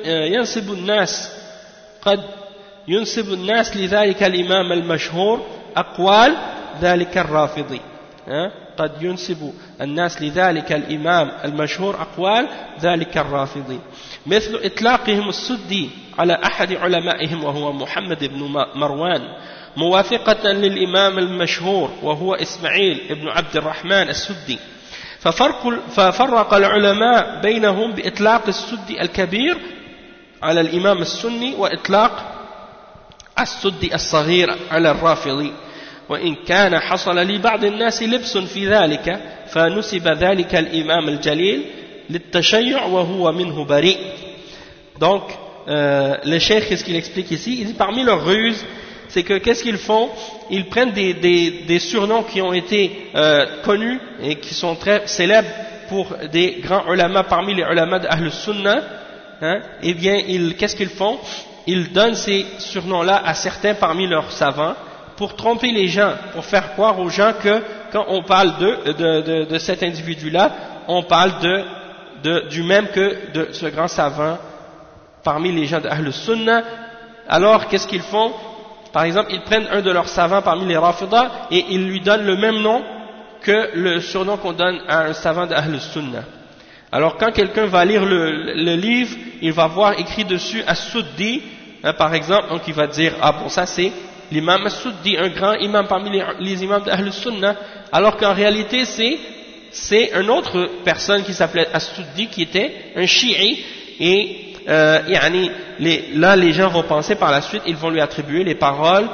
ينسب الناس لذلك الإمام المشهور أقوال ذلك الرافضي قد ينسب الناس لذلك الإمام المشهور أقوال ذلك الرافضي مثل إطلاقهم السدي على أحد علمائهم وهو محمد بن مروان موافقة للإمام المشهور وهو إسماعيل بن عبد الرحمن السدي ففرق العلماء بينهم بإطلاق السدي الكبير على الإمام السني وإطلاق السدي الصغير على الرافضي وإن كان حصل لبعض الناس لبس في ذلك فنسب ذلك الإمام الجليل للتشيع وهو منه بريء. Donc le cheikh, qu'est-ce qu'il explique ici? Il dit parmi leurs ruses, c'est que qu'est-ce qu'ils font? Ils prennent des surnoms qui ont été connus et qui sont très célèbres pour des grands ulama parmi les ulama d'Ahl Sunnah. Eh bien, qu'est-ce qu'ils font? Ils donnent ces surnoms-là à certains parmi leurs savants pour tromper les gens, pour faire croire aux gens que quand on parle de cet individu-là, on parle du même que de ce grand savant parmi les gens d'Ahl Sunnah. Alors qu'est-ce qu'ils font? Par exemple, ils prennent un de leurs savants parmi les Rafida et ils lui donnent le même nom que le surnom qu'on donne à un savant d'Ahl Sunnah. Alors quand quelqu'un va lire le livre, il va voir écrit dessus As-Suddi, par exemple, donc il va dire ah bon, ça c'est l'imam As-Suddi, un grand imam parmi les imams d'Ahl Sunnah, alors qu'en réalité c'est une autre personne qui s'appelait As-Suddi qui était un chi'i et là les gens vont penser par la suite, ils vont lui attribuer les paroles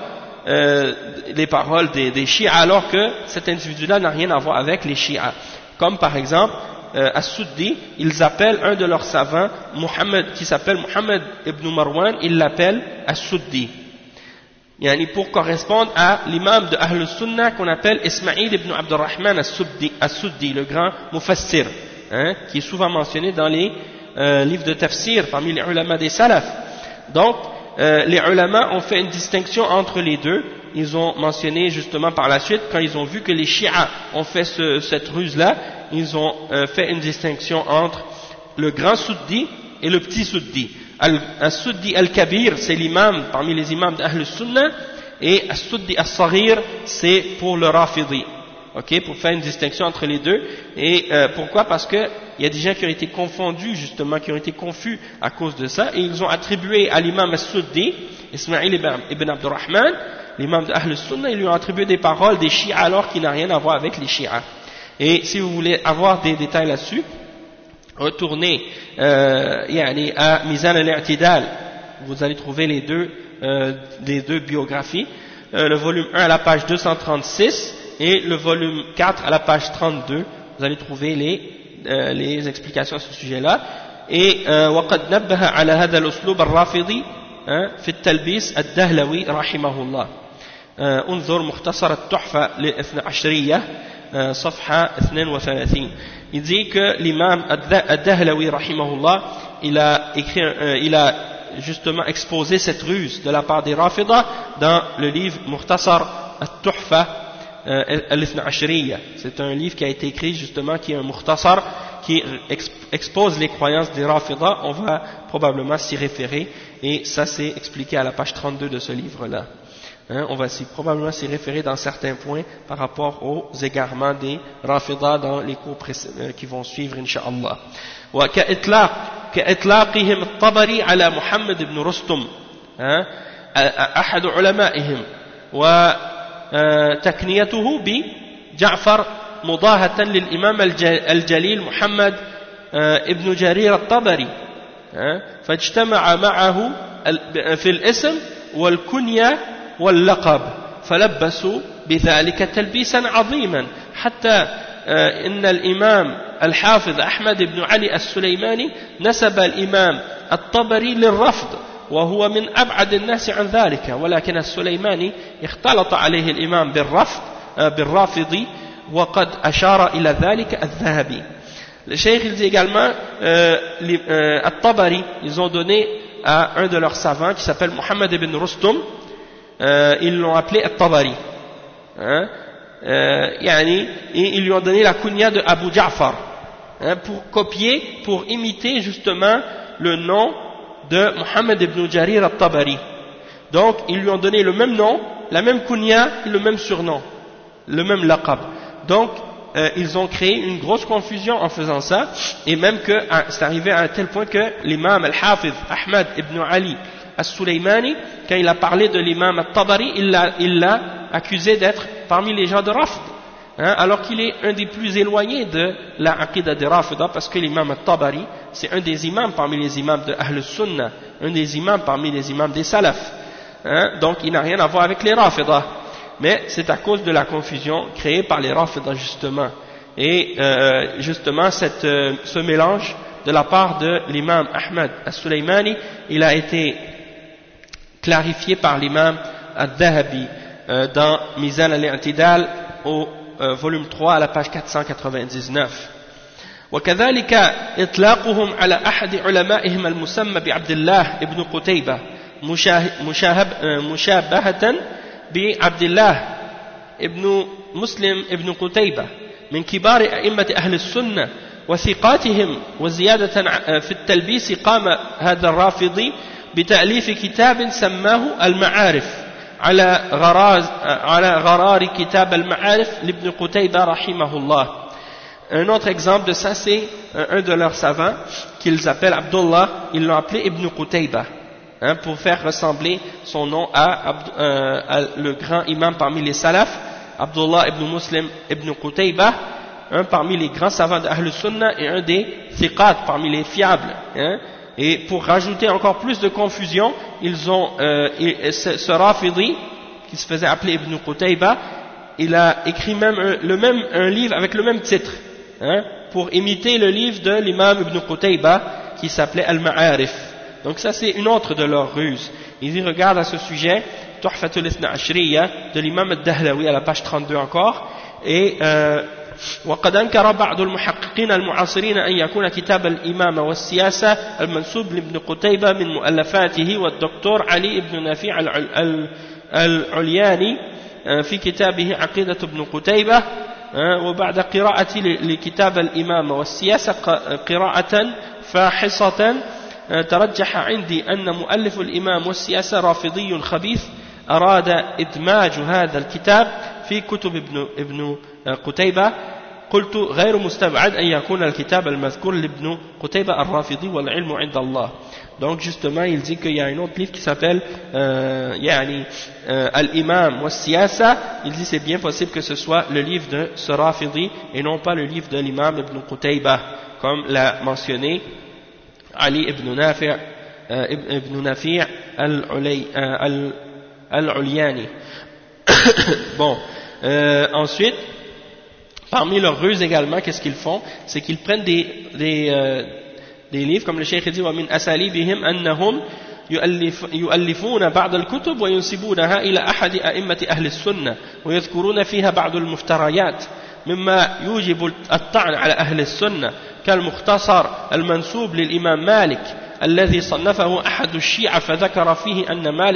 des chiites alors que cet individu-là n'a rien à voir avec les chiites. Comme par exemple As-Suddi, ils appellent un de leurs savants qui s'appelle Muhammad ibn Marwan, ils l'appellent As-Suddi. Pour correspondre à l'imam de Ahl Sunnah qu'on appelle Ismaïl ibn Abdurrahman As-Suddi, le grand mufassir, qui est souvent mentionné dans les livres de tafsir parmi les ulama des salaf. Donc, les ulama ont fait une distinction entre les deux. Ils ont mentionné justement par la suite, quand ils ont vu que les chiites ont fait cette ruse-là, ils ont fait une distinction entre le grand Suddi et le petit Suddi. As-Suddi al-Kabir, c'est l'imam parmi les imams d'Ahl Sunnah, et As-Suddi al-Saghir, c'est pour le Rafidi. Ok, pour faire une distinction entre les deux. Et pourquoi? Parce que il y a des gens qui ont été confondus justement, qui ont été confus à cause de ça, et ils ont attribué à l'imam As-Suddi, Ismaïl ibn Abdurrahman, l'imam d'Ahl Sunnah, ils lui ont attribué des paroles des chiites alors qu'il n'a rien à voir avec les chiites. Et si vous voulez avoir des détails là-dessus, retournez à Mizan al-I'tidal, vous allez trouver les deux biographies, le volume 1 à la page 236 et le volume 4 à la page 32, vous allez trouver les explications à ce sujet-là. Et وقد نبه على هذا الأسلوب الرافضي في التلبيس الدهلوي رحمه الله. انظر مختصر التحفة للاثنى عشرية صفحة 32. Il dit que l'imam Ad-Dahlawi rahimahullah, il a justement exposé cette ruse de la part des Rafida dans le livre Mukhtasar At-Tuhfa al-Ithna Ashriya. C'est un livre qui a été écrit justement, qui est un Mukhtasar, qui expose les croyances des Rafida, on va probablement s'y référer, et ça c'est expliqué à la page 32 de ce livre-là. On va probablement s'y référer dans certains points par rapport aux égarements des Rafida dans les cours qui vont suivre, Inch'Allah. كإطلاقهم الطبري على محمد بن رستم أحد علمائهم وتكنيته بجعفر مضاهة للإمام الجليل محمد ابن جرير الطبري فاجتمع معه في الاسم والكنية واللقب فلبسوا بذلك تلبيسا عظيما حتى إن الإمام الحافظ أحمد بن علي السليماني نسب الإمام الطبري للرفض وهو من أبعد الناس عن ذلك ولكن السليماني اختلط عليه الإمام بالرافضي وقد أشار إلى ذلك الذهبي. Le cheikh il dit également At-Tabari, ils ont donné à un de leurs savants qui s'appelle Mohammed ibn Rustum, ils l'ont appelé At-Tabari, et ils lui ont donné la kunya de Abu Ja'far, pour copier, pour imiter justement le nom de Mohammed ibn Jarir At-Tabari. Donc ils lui ont donné le même nom, la même kunya et le même surnom, le même laqab. Donc ils ont créé une grosse confusion en faisant ça, et même que c'est arrivé à un tel point que l'imam al-Hafiz Ahmad ibn Ali al-Sulaymani, quand il a parlé de l'imam al-Tabari, il l'a accusé d'être parmi les gens de Rafd, alors qu'il est un des plus éloignés de la aqida de Rafida, parce que l'imam al-Tabari c'est un des imams parmi les imams de Ahl Sunnah, un des imams parmi les imams des Salaf, donc il n'a rien à voir avec les Rafida. Mais c'est à cause de la confusion créée par les Rafida justement. Et justement ce mélange de la part de l'imam Ahmad al-Sulaymani, il a été clarifié par l'imam al-Dhahabi dans Mizan al-I'tidal au volume 3 à la page 499. وكذلك إطلاقهم على أحد علمائهم المسمى بعبد الله ابن قتيبة مشابهة بعبد الله ابن مسلم ابن قتيبة من كبار أئمة أهل السنة وثقاتهم وزيادة في التلبيس قام هذا الرافضي بتأليف كتاب سماه المعارف على غرار كتاب المعارف لابن قتيبة رحمه الله. Un autre exemple de ça, c'est un de leurs savants qu'ils appellent Abdullah, ils l'ont appelé Ibn Qutayba, pour faire ressembler son nom à le grand imam parmi les salafs, Abdullah ibn Muslim ibn Qutayba, un parmi les grands savants d'Ahl Sunnah et un des thiqat parmi les fiables. Et pour rajouter encore plus de confusion, ils ont ce Rafidi qui se faisait appeler Ibn Qutayba, il a écrit même un livre avec le même titre, pour imiter le livre de l'imam Ibn Qutayba qui s'appelait Al-Ma'arif. Donc ça c'est une autre de leurs ruses. Ils y regardent à ce sujet Tuhfatul Ithna Ashriya de l'imam Ad-Dahlawi à la page 32 encore, et وقد أنكر بعض المحققين المعاصرين أن يكون كتاب الإمامة والسياسة المنسوب لابن قتيبة من مؤلفاته والدكتور علي بن نافع العلياني في كتابه عقيدة ابن قتيبة وبعد قراءتي لكتاب الإمامة والسياسة قراءة فاحصة ترجح عندي أن مؤلف الإمام والسياسة رافضي خبيث أراد إدماج هذا الكتاب في كتب ابن قتيبة قلت غير مستبعد أن يكون الكتاب المذكور لابن قتيبة الرافضي والعلم عند الله. Donc justement il dit qu'il y a un autre livre qui s'appelle Al-Imam wa Siyasa. Il dit c'est bien possible que ce soit le livre de ce Rafidi et non pas le livre de l'imam ibn Qutayba, comme l'a mentionné Ali ibn Nafi' al-Ulyani. Bon, ensuite, parmi leurs ruses également, qu'est-ce qu'ils font? C'est qu'ils prennent des livres, comme le cheikh dit, وَمِنْ أَسَالِيبِهِمْ أَنَّهُمْ يؤلفون بعض الكتب وينسبونها إلى أحد أئمة أهل السنة ويذكرون فيها بعض المفتريات مما يوجب الطعن على أهل السنة كالمختصر المنسوب للإمام مالك الذي صنفه أحد الشيعة فذكر فيه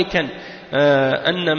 أن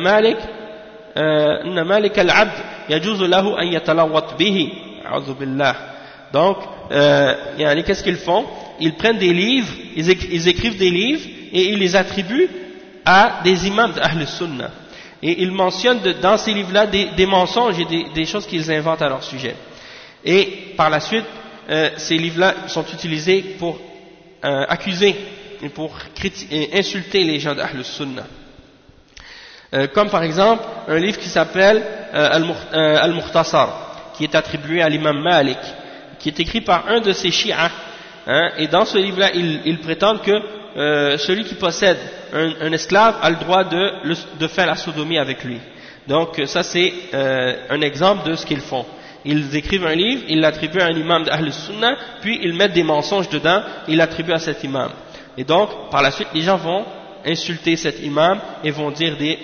مالك العبد يجوز له أن يتلوط به أعوذ بالله. Donc qu'est-ce qu'ils font? Ils prennent des livres, ils écrivent des livres et ils les attribuent à des imams d'Ahl Sunnah. Et ils mentionnent dans ces livres-là des mensonges et des choses qu'ils inventent à leur sujet. Et par la suite, ces livres-là sont utilisés pour accuser et pour insulter les gens d'Ahl Sunnah. Comme par exemple un livre qui s'appelle Al-Mukhtasar, qui est attribué à l'imam Malik, qui est écrit par un de ses chiites, et dans ce livre-là, il prétend que celui qui possède un esclave a le droit de faire la sodomie avec lui. Donc ça c'est un exemple de ce qu'ils font. Ils écrivent un livre, ils l'attribuent à un imam d'Ahl Sunnah, puis ils mettent des mensonges dedans, ils l'attribuent à cet imam. Et donc, par la suite, les gens vont insulter cet imam et vont dire des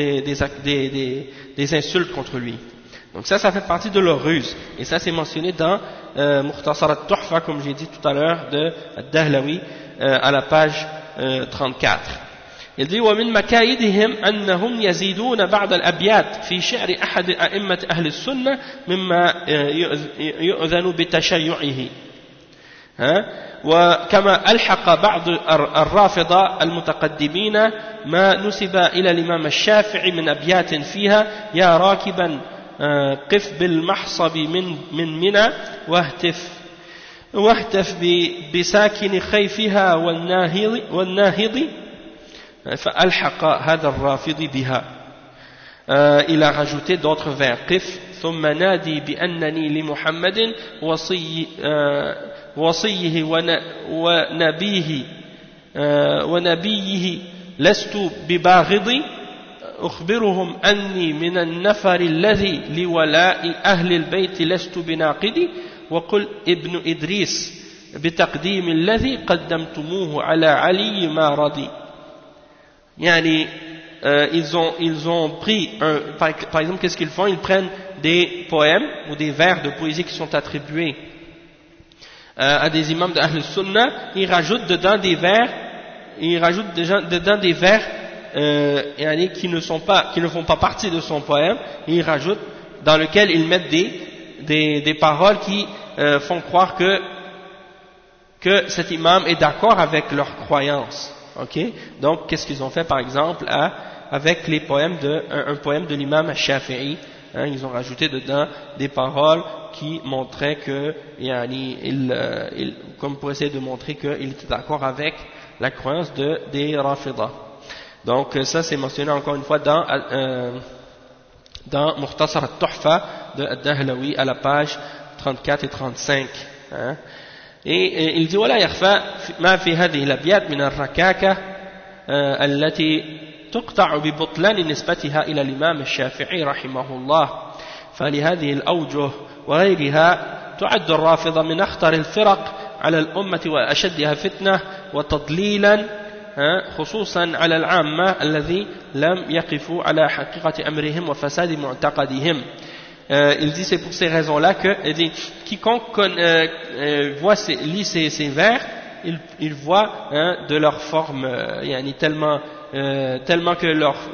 insultes contre lui. Donc ça fait partie de leur ruse. Et ça c'est mentionné dans Mukhtasar al-Tuhfa, comme j'ai dit tout à l'heure, de Dahlawi, à la page 34. Il dit ومن مكايدهم أنهم يزيدون بعض الأبيات في شعر أحد أئمة أهل السنة مما يؤذن بتشيعه. وكما ألحق بعض الرافضة المتقدمين ما نسب إلى الإمام الشافعي من أبيات فيها يا راكبا قف بالمحصب من منى واهتف بساكن خيفها والناهض فألحق هذا الرافض بها. Il a rajouté d'autres vers. قف ثم نادي بأنني لمحمد وصيه ونبيه لست بباغض أخبرهم أني من النفر الذي لولاء أهل البيت لست بناقد وقل ابن إدريس بتقديم الذي قدمتموه على علي ما رضي. يعني ils ont pris par exemple, qu'est-ce qu'ils font? Ils prennent des poèmes ou des vers de poésie qui sont attribués à des imams d'Ahl Sunnah, ils rajoutent dedans des vers, qui ne font pas partie de son poème, et ils rajoutent dans lequel ils mettent des paroles qui font croire que cet imam est d'accord avec leur croyance. Okay? Donc, qu'est-ce qu'ils ont fait par exemple avec les poèmes un poème de l'imam Shafi'i, ils ont rajouté dedans des paroles qui montraient que, comme pour essayer de montrer qu'il était d'accord avec la croyance des Rafidah. Donc ça c'est mentionné encore une fois dans Mukhtasar al-Tuhfa de Dahlawi à la page 34 et 35. Et il dit ولا يخفى ما في هذه الأبيات من الركاكة التي تقطع ببطلان نسبتها إلى الإمام الشافعي رحمه الله. فلهذه الأوجه وغيرها تعد الرافضة من أخطر الفرق على الأمة وأشدها فتنة وتضليلا خصوصا على العامة الذي لم يقفوا على حقيقة أمرهم وفساد معتقدهم. Il dit c'est pour ces raisons-là que quiconque lit ces vers, il voit de leur forme, tellement que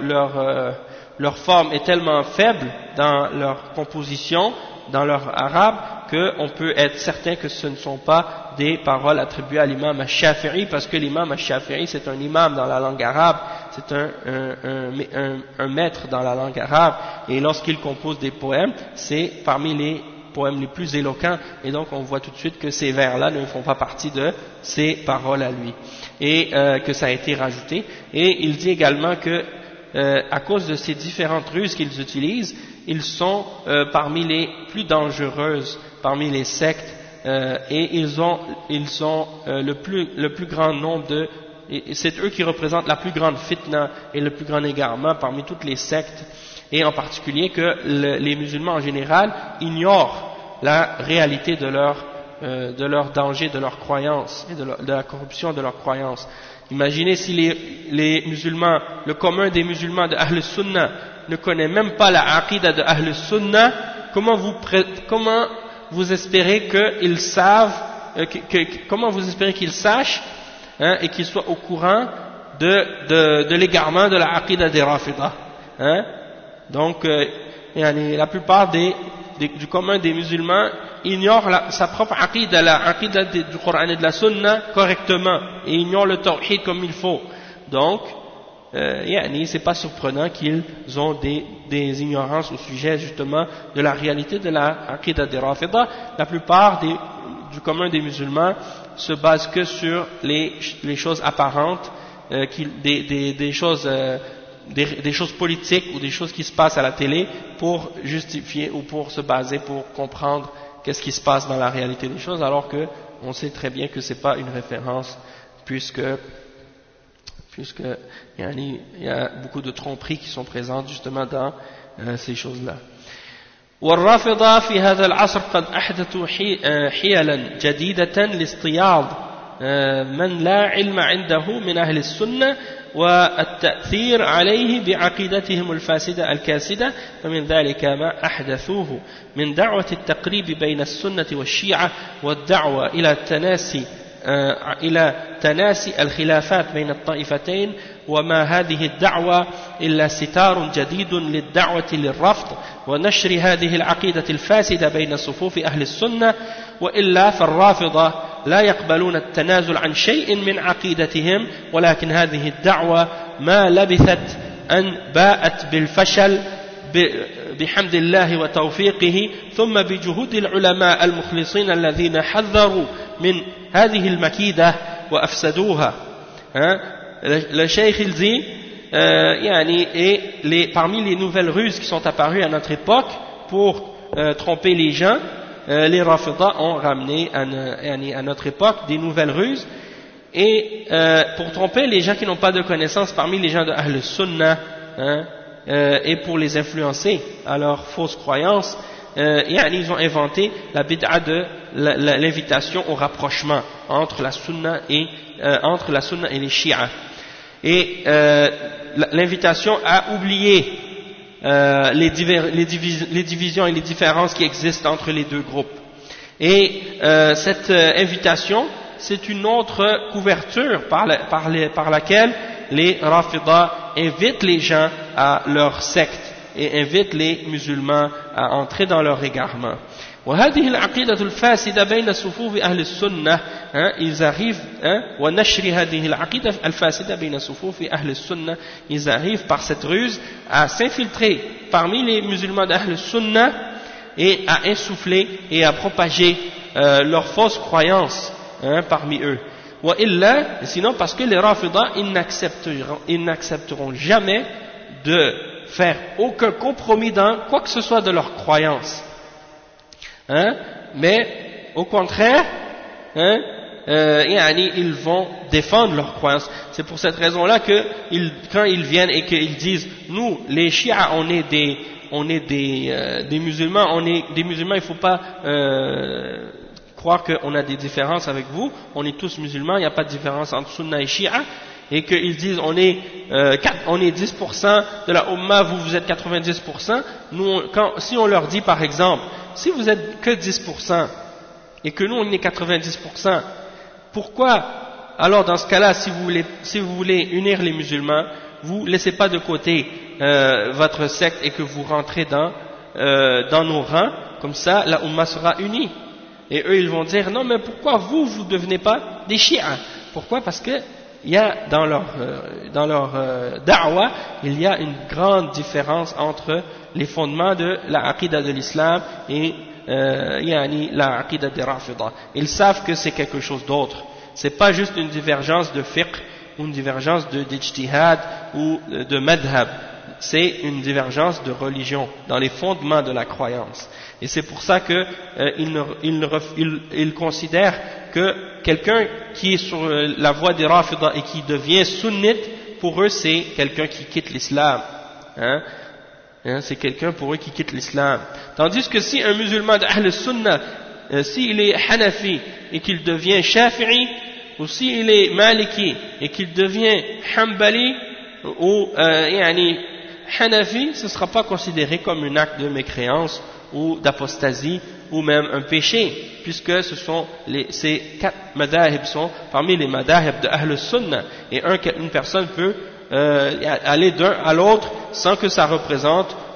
leur forme est tellement faible dans leur composition, dans leur arabe, qu'on peut être certain que ce ne sont pas des paroles attribuées à l'imam al-Shafi'i, parce que l'imam al-Shafi'i c'est un imam dans la langue arabe, c'est un maître dans la langue arabe, et lorsqu'il compose des poèmes, c'est parmi les poèmes les plus éloquents, et donc on voit tout de suite que ces vers-là ne font pas partie de ses paroles à lui, et que ça a été rajouté. Et il dit également que à cause de ces différentes ruses qu'ils utilisent, ils sont parmi les plus dangereuses, parmi les sectes, et ils ont le plus grand nombre de, c'est eux qui représentent la plus grande fitna et le plus grand égarement parmi toutes les sectes, et en particulier que les musulmans en général ignorent la réalité de leur danger, de leur croyance et de la corruption de leur croyance. Imaginez si les musulmans, le commun des musulmans de Ahl Sunnah ne connaît même pas la aqida de Ahl Sunnah, comment vous espérez qu'ils savent, comment vous espérez qu'ils sachent et qu'ils soient au courant de l'égarement de la aqida des Rafidah. Donc, la plupart des du commun des musulmans ignore sa propre aqidah, la aqidah du Coran et de la Sunna correctement, et ignore le tawhid comme il faut. Donc, c'est pas surprenant qu'ils ont des ignorances au sujet justement de la réalité de la aqidah des Rafidah. La plupart du commun des musulmans se basent que sur les choses apparentes, des choses politiques ou des choses qui se passent à la télé pour justifier ou pour se baser, pour comprendre qu'est-ce qui se passe dans la réalité des choses, alors que on sait très bien que c'est pas une référence, puisque il y a beaucoup de tromperies qui sont présentes justement dans ces choses-là. والرافضة في هذا العصر قد أحدثوا حيلا جديدة لاصطياد من لا علم عنده من أهل السنة والتأثير عليه بعقيدتهم الفاسدة الكاسدة، فمن ذلك ما أحدثوه من دعوة التقريب بين السنة والشيعة والدعوة إلى تناسي الخلافات بين الطائفتين، وما هذه الدعوة إلا ستار جديد للدعوة للرفض ونشر هذه العقيدة الفاسدة بين صفوف أهل السنة، وإلا فالرافضة لا يقبلون التنازل عن شيء من عقيدتهم، ولكن هذه الدعوة ما لبثت أن باءت بالفشل بحمد الله وتوفيقه، ثم بجهود العلماء المخلصين الذين حذروا من هذه المكيدة وأفسدوها. Le cheikh il dit parmi les nouvelles ruses qui sont apparues à notre époque pour tromper les gens, les Rafidah ont ramené à notre époque des nouvelles ruses, et pour tromper les gens qui n'ont pas de connaissances parmi les gens de Ahl Sunnah, et pour les influencer à leurs fausses croyances, ils ont inventé la bid'a de l'invitation au rapprochement entre la Sunna et les Shi'a, et l'invitation à oublier les divisions et les différences qui existent entre les deux groupes. Et cette invitation, c'est une autre couverture par laquelle les Rafidah invitent les gens à leur secte et invitent les musulmans à entrer dans leur égarement. وهذه العقيدة الفاسدة بين صفوف أهل السنة ils arrivent ونشر هذه العقيدة الفاسدة بين صفوف أهل السنة ils arrivent par cette ruse à s'infiltrer parmi les musulmans d'Ahl Sunnah et à insuffler et à propager leurs fausses croyances parmi eux. وإلا, sinon parce que les Rafidah ils n'accepteront jamais de faire aucun compromis dans quoi que ce soit de leurs croyances, mais au contraire ils vont défendre leurs croyances. C'est pour cette raison là que quand ils viennent et qu'ils disent nous les Shia on est des musulmans, il ne faut pas croire qu'on a des différences avec vous, on est tous musulmans, il n'y a pas de différence entre Sunna et Shia, et qu'ils disent on est 10% de la Ummah, vous êtes 90%, si on leur dit par exemple, si vous êtes que 10% et que nous on est 90%, pourquoi alors dans ce cas-là, si vous voulez unir les musulmans, vous laissez pas de côté votre secte et que vous rentrez dans nos rangs, comme ça la Ummah sera unie. Et eux ils vont dire non mais pourquoi vous ne devenez pas des Shi'a? Pourquoi? Parce que il y a dans leur da'wa, il y a une grande différence entre les fondements de la aqidah de l'islam et la aqidah des Rafidah. Ils savent que c'est quelque chose d'autre. C'est pas juste une divergence de fiqh ou une divergence d'ijtihad ou de madhab. C'est une divergence de religion dans les fondements de la croyance. Et c'est pour ça que ils considèrent que quelqu'un qui est sur la voie des Rafidah et qui devient sunnite, pour eux c'est quelqu'un qui quitte l'islam. C'est quelqu'un pour eux qui quitte l'islam. Tandis que si un musulman d'Ahl Sunnah, s'il est Hanafi et qu'il devient Shafi'i, ou s'il est Maliki et qu'il devient Hanbali ou Hanafi, ce ne sera pas considéré comme un acte de mécréance ou d'apostasie ou même un péché, puisque ces 4 madahib sont parmi les madahib de Ahl Sunnah, et une personne peut aller d'un à l'autre sans que ça représente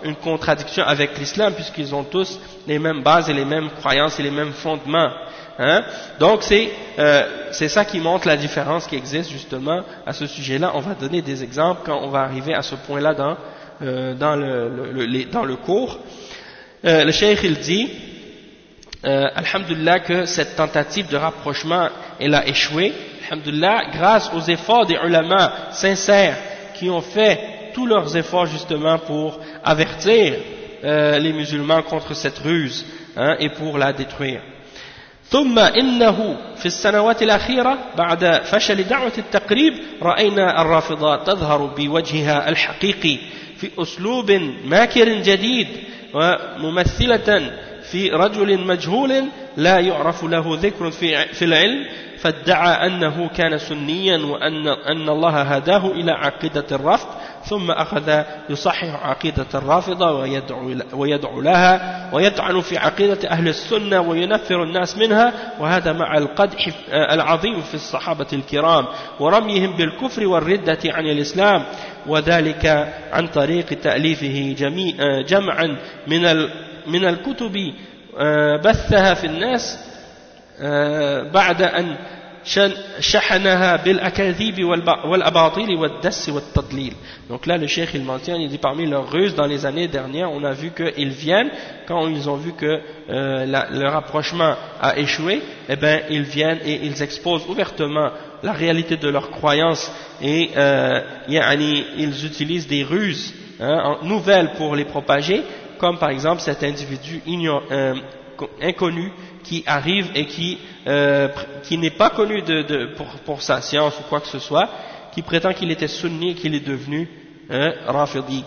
une contradiction avec l'islam, puisqu'ils ont tous les mêmes bases et les mêmes croyances et les mêmes fondements. Hein? Donc c'est ça qui montre la différence qui existe justement à ce sujet-là. On va donner des exemples quand on va arriver à ce point-là dans le cours. Le cheikh il dit alhamdulillah que cette tentative de rapprochement elle a échoué, alhamdulillah, grâce aux efforts des ulama sincères qui ont fait tous leurs efforts justement pour avertir les musulmans contre cette ruse, hein, et pour la détruire. ثم إنه في السنوات الأخيرة بعد فشل دعوة التقريب رأينا الرافضة تظهر بوجهها الحقيقي في أسلوب ماكر جديد وممثلة في رجل مجهول لا يعرف له ذكر في العلم فادعى أنه كان سنيا وأن الله هداه إلى عقيدة الرفض ثم أخذ يصحح عقيدة الرافضة ويدعو لها ويطعن في عقيدة أهل السنة وينفر الناس منها، وهذا مع القدح العظيم في الصحابة الكرام ورميهم بالكفر والردة عن الإسلام، وذلك عن طريق تأليفه جمعا من الكتب بثها في الناس بعد أن شحنها بالأكاذيب والأباطيل والدس والتضليل. Donc là le cheikh il mentionne, il dit parmi leurs ruses dans les années dernières, on a vu qu'ils viennent, quand ils ont vu que le rapprochement a échoué, eh ben ils viennent et ils exposent ouvertement la réalité de leurs croyances et ils utilisent des ruses nouvelles pour les propager, comme par exemple cet individu inconnu qui arrive et qui n'est pas connu pour sa science ou quoi que ce soit, qui prétend qu'il était sunni et qu'il est devenu rafidi,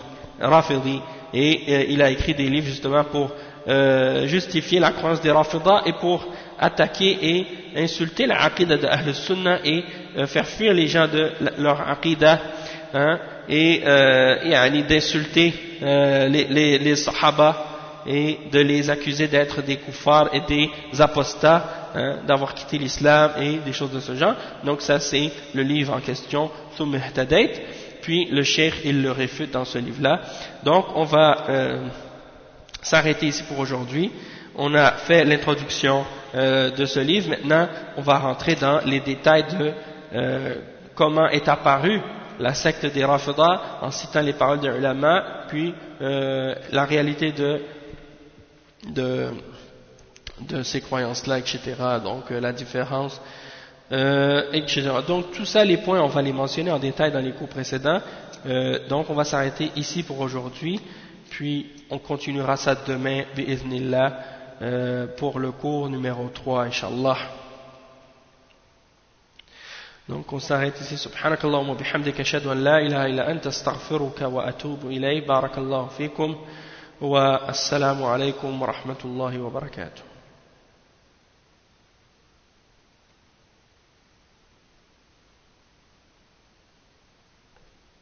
et il a écrit des livres justement pour justifier la croyance des rafidas et pour attaquer et insulter la aqidah de Ahl Sunnah et faire fuir les gens de leur aqidah, hein, et d'insulter les sahaba et de les accuser d'être des kuffars et des apostats, hein, d'avoir quitté l'islam et des choses de ce genre. Donc ça c'est le livre en question, Thumma Ihtadayt, puis le cheikh il le réfute dans ce livre-là. Donc on va s'arrêter ici pour aujourd'hui. On a fait l'introduction de ce livre, maintenant on va rentrer dans les détails de comment est apparue la secte des Rafidah en citant les paroles des ulama, puis la réalité de ces croyances-là, etc. Donc la différence, etc. Donc tout ça, les points, on va les mentionner en détail dans les cours précédents. Donc on va s'arrêter ici pour aujourd'hui, puis on continuera ça demain, bi'idhnillah, pour le cours numéro 3, Inch'Allah. Donc on s'arrête ici. Subhanakallahumma bihamdika ashhadu an la ilaha illa anta astaghfiruka wa atubu ilayk. Barakallahu fikum wa assalamu alaykum wa rahmatullahi wa barakatuh.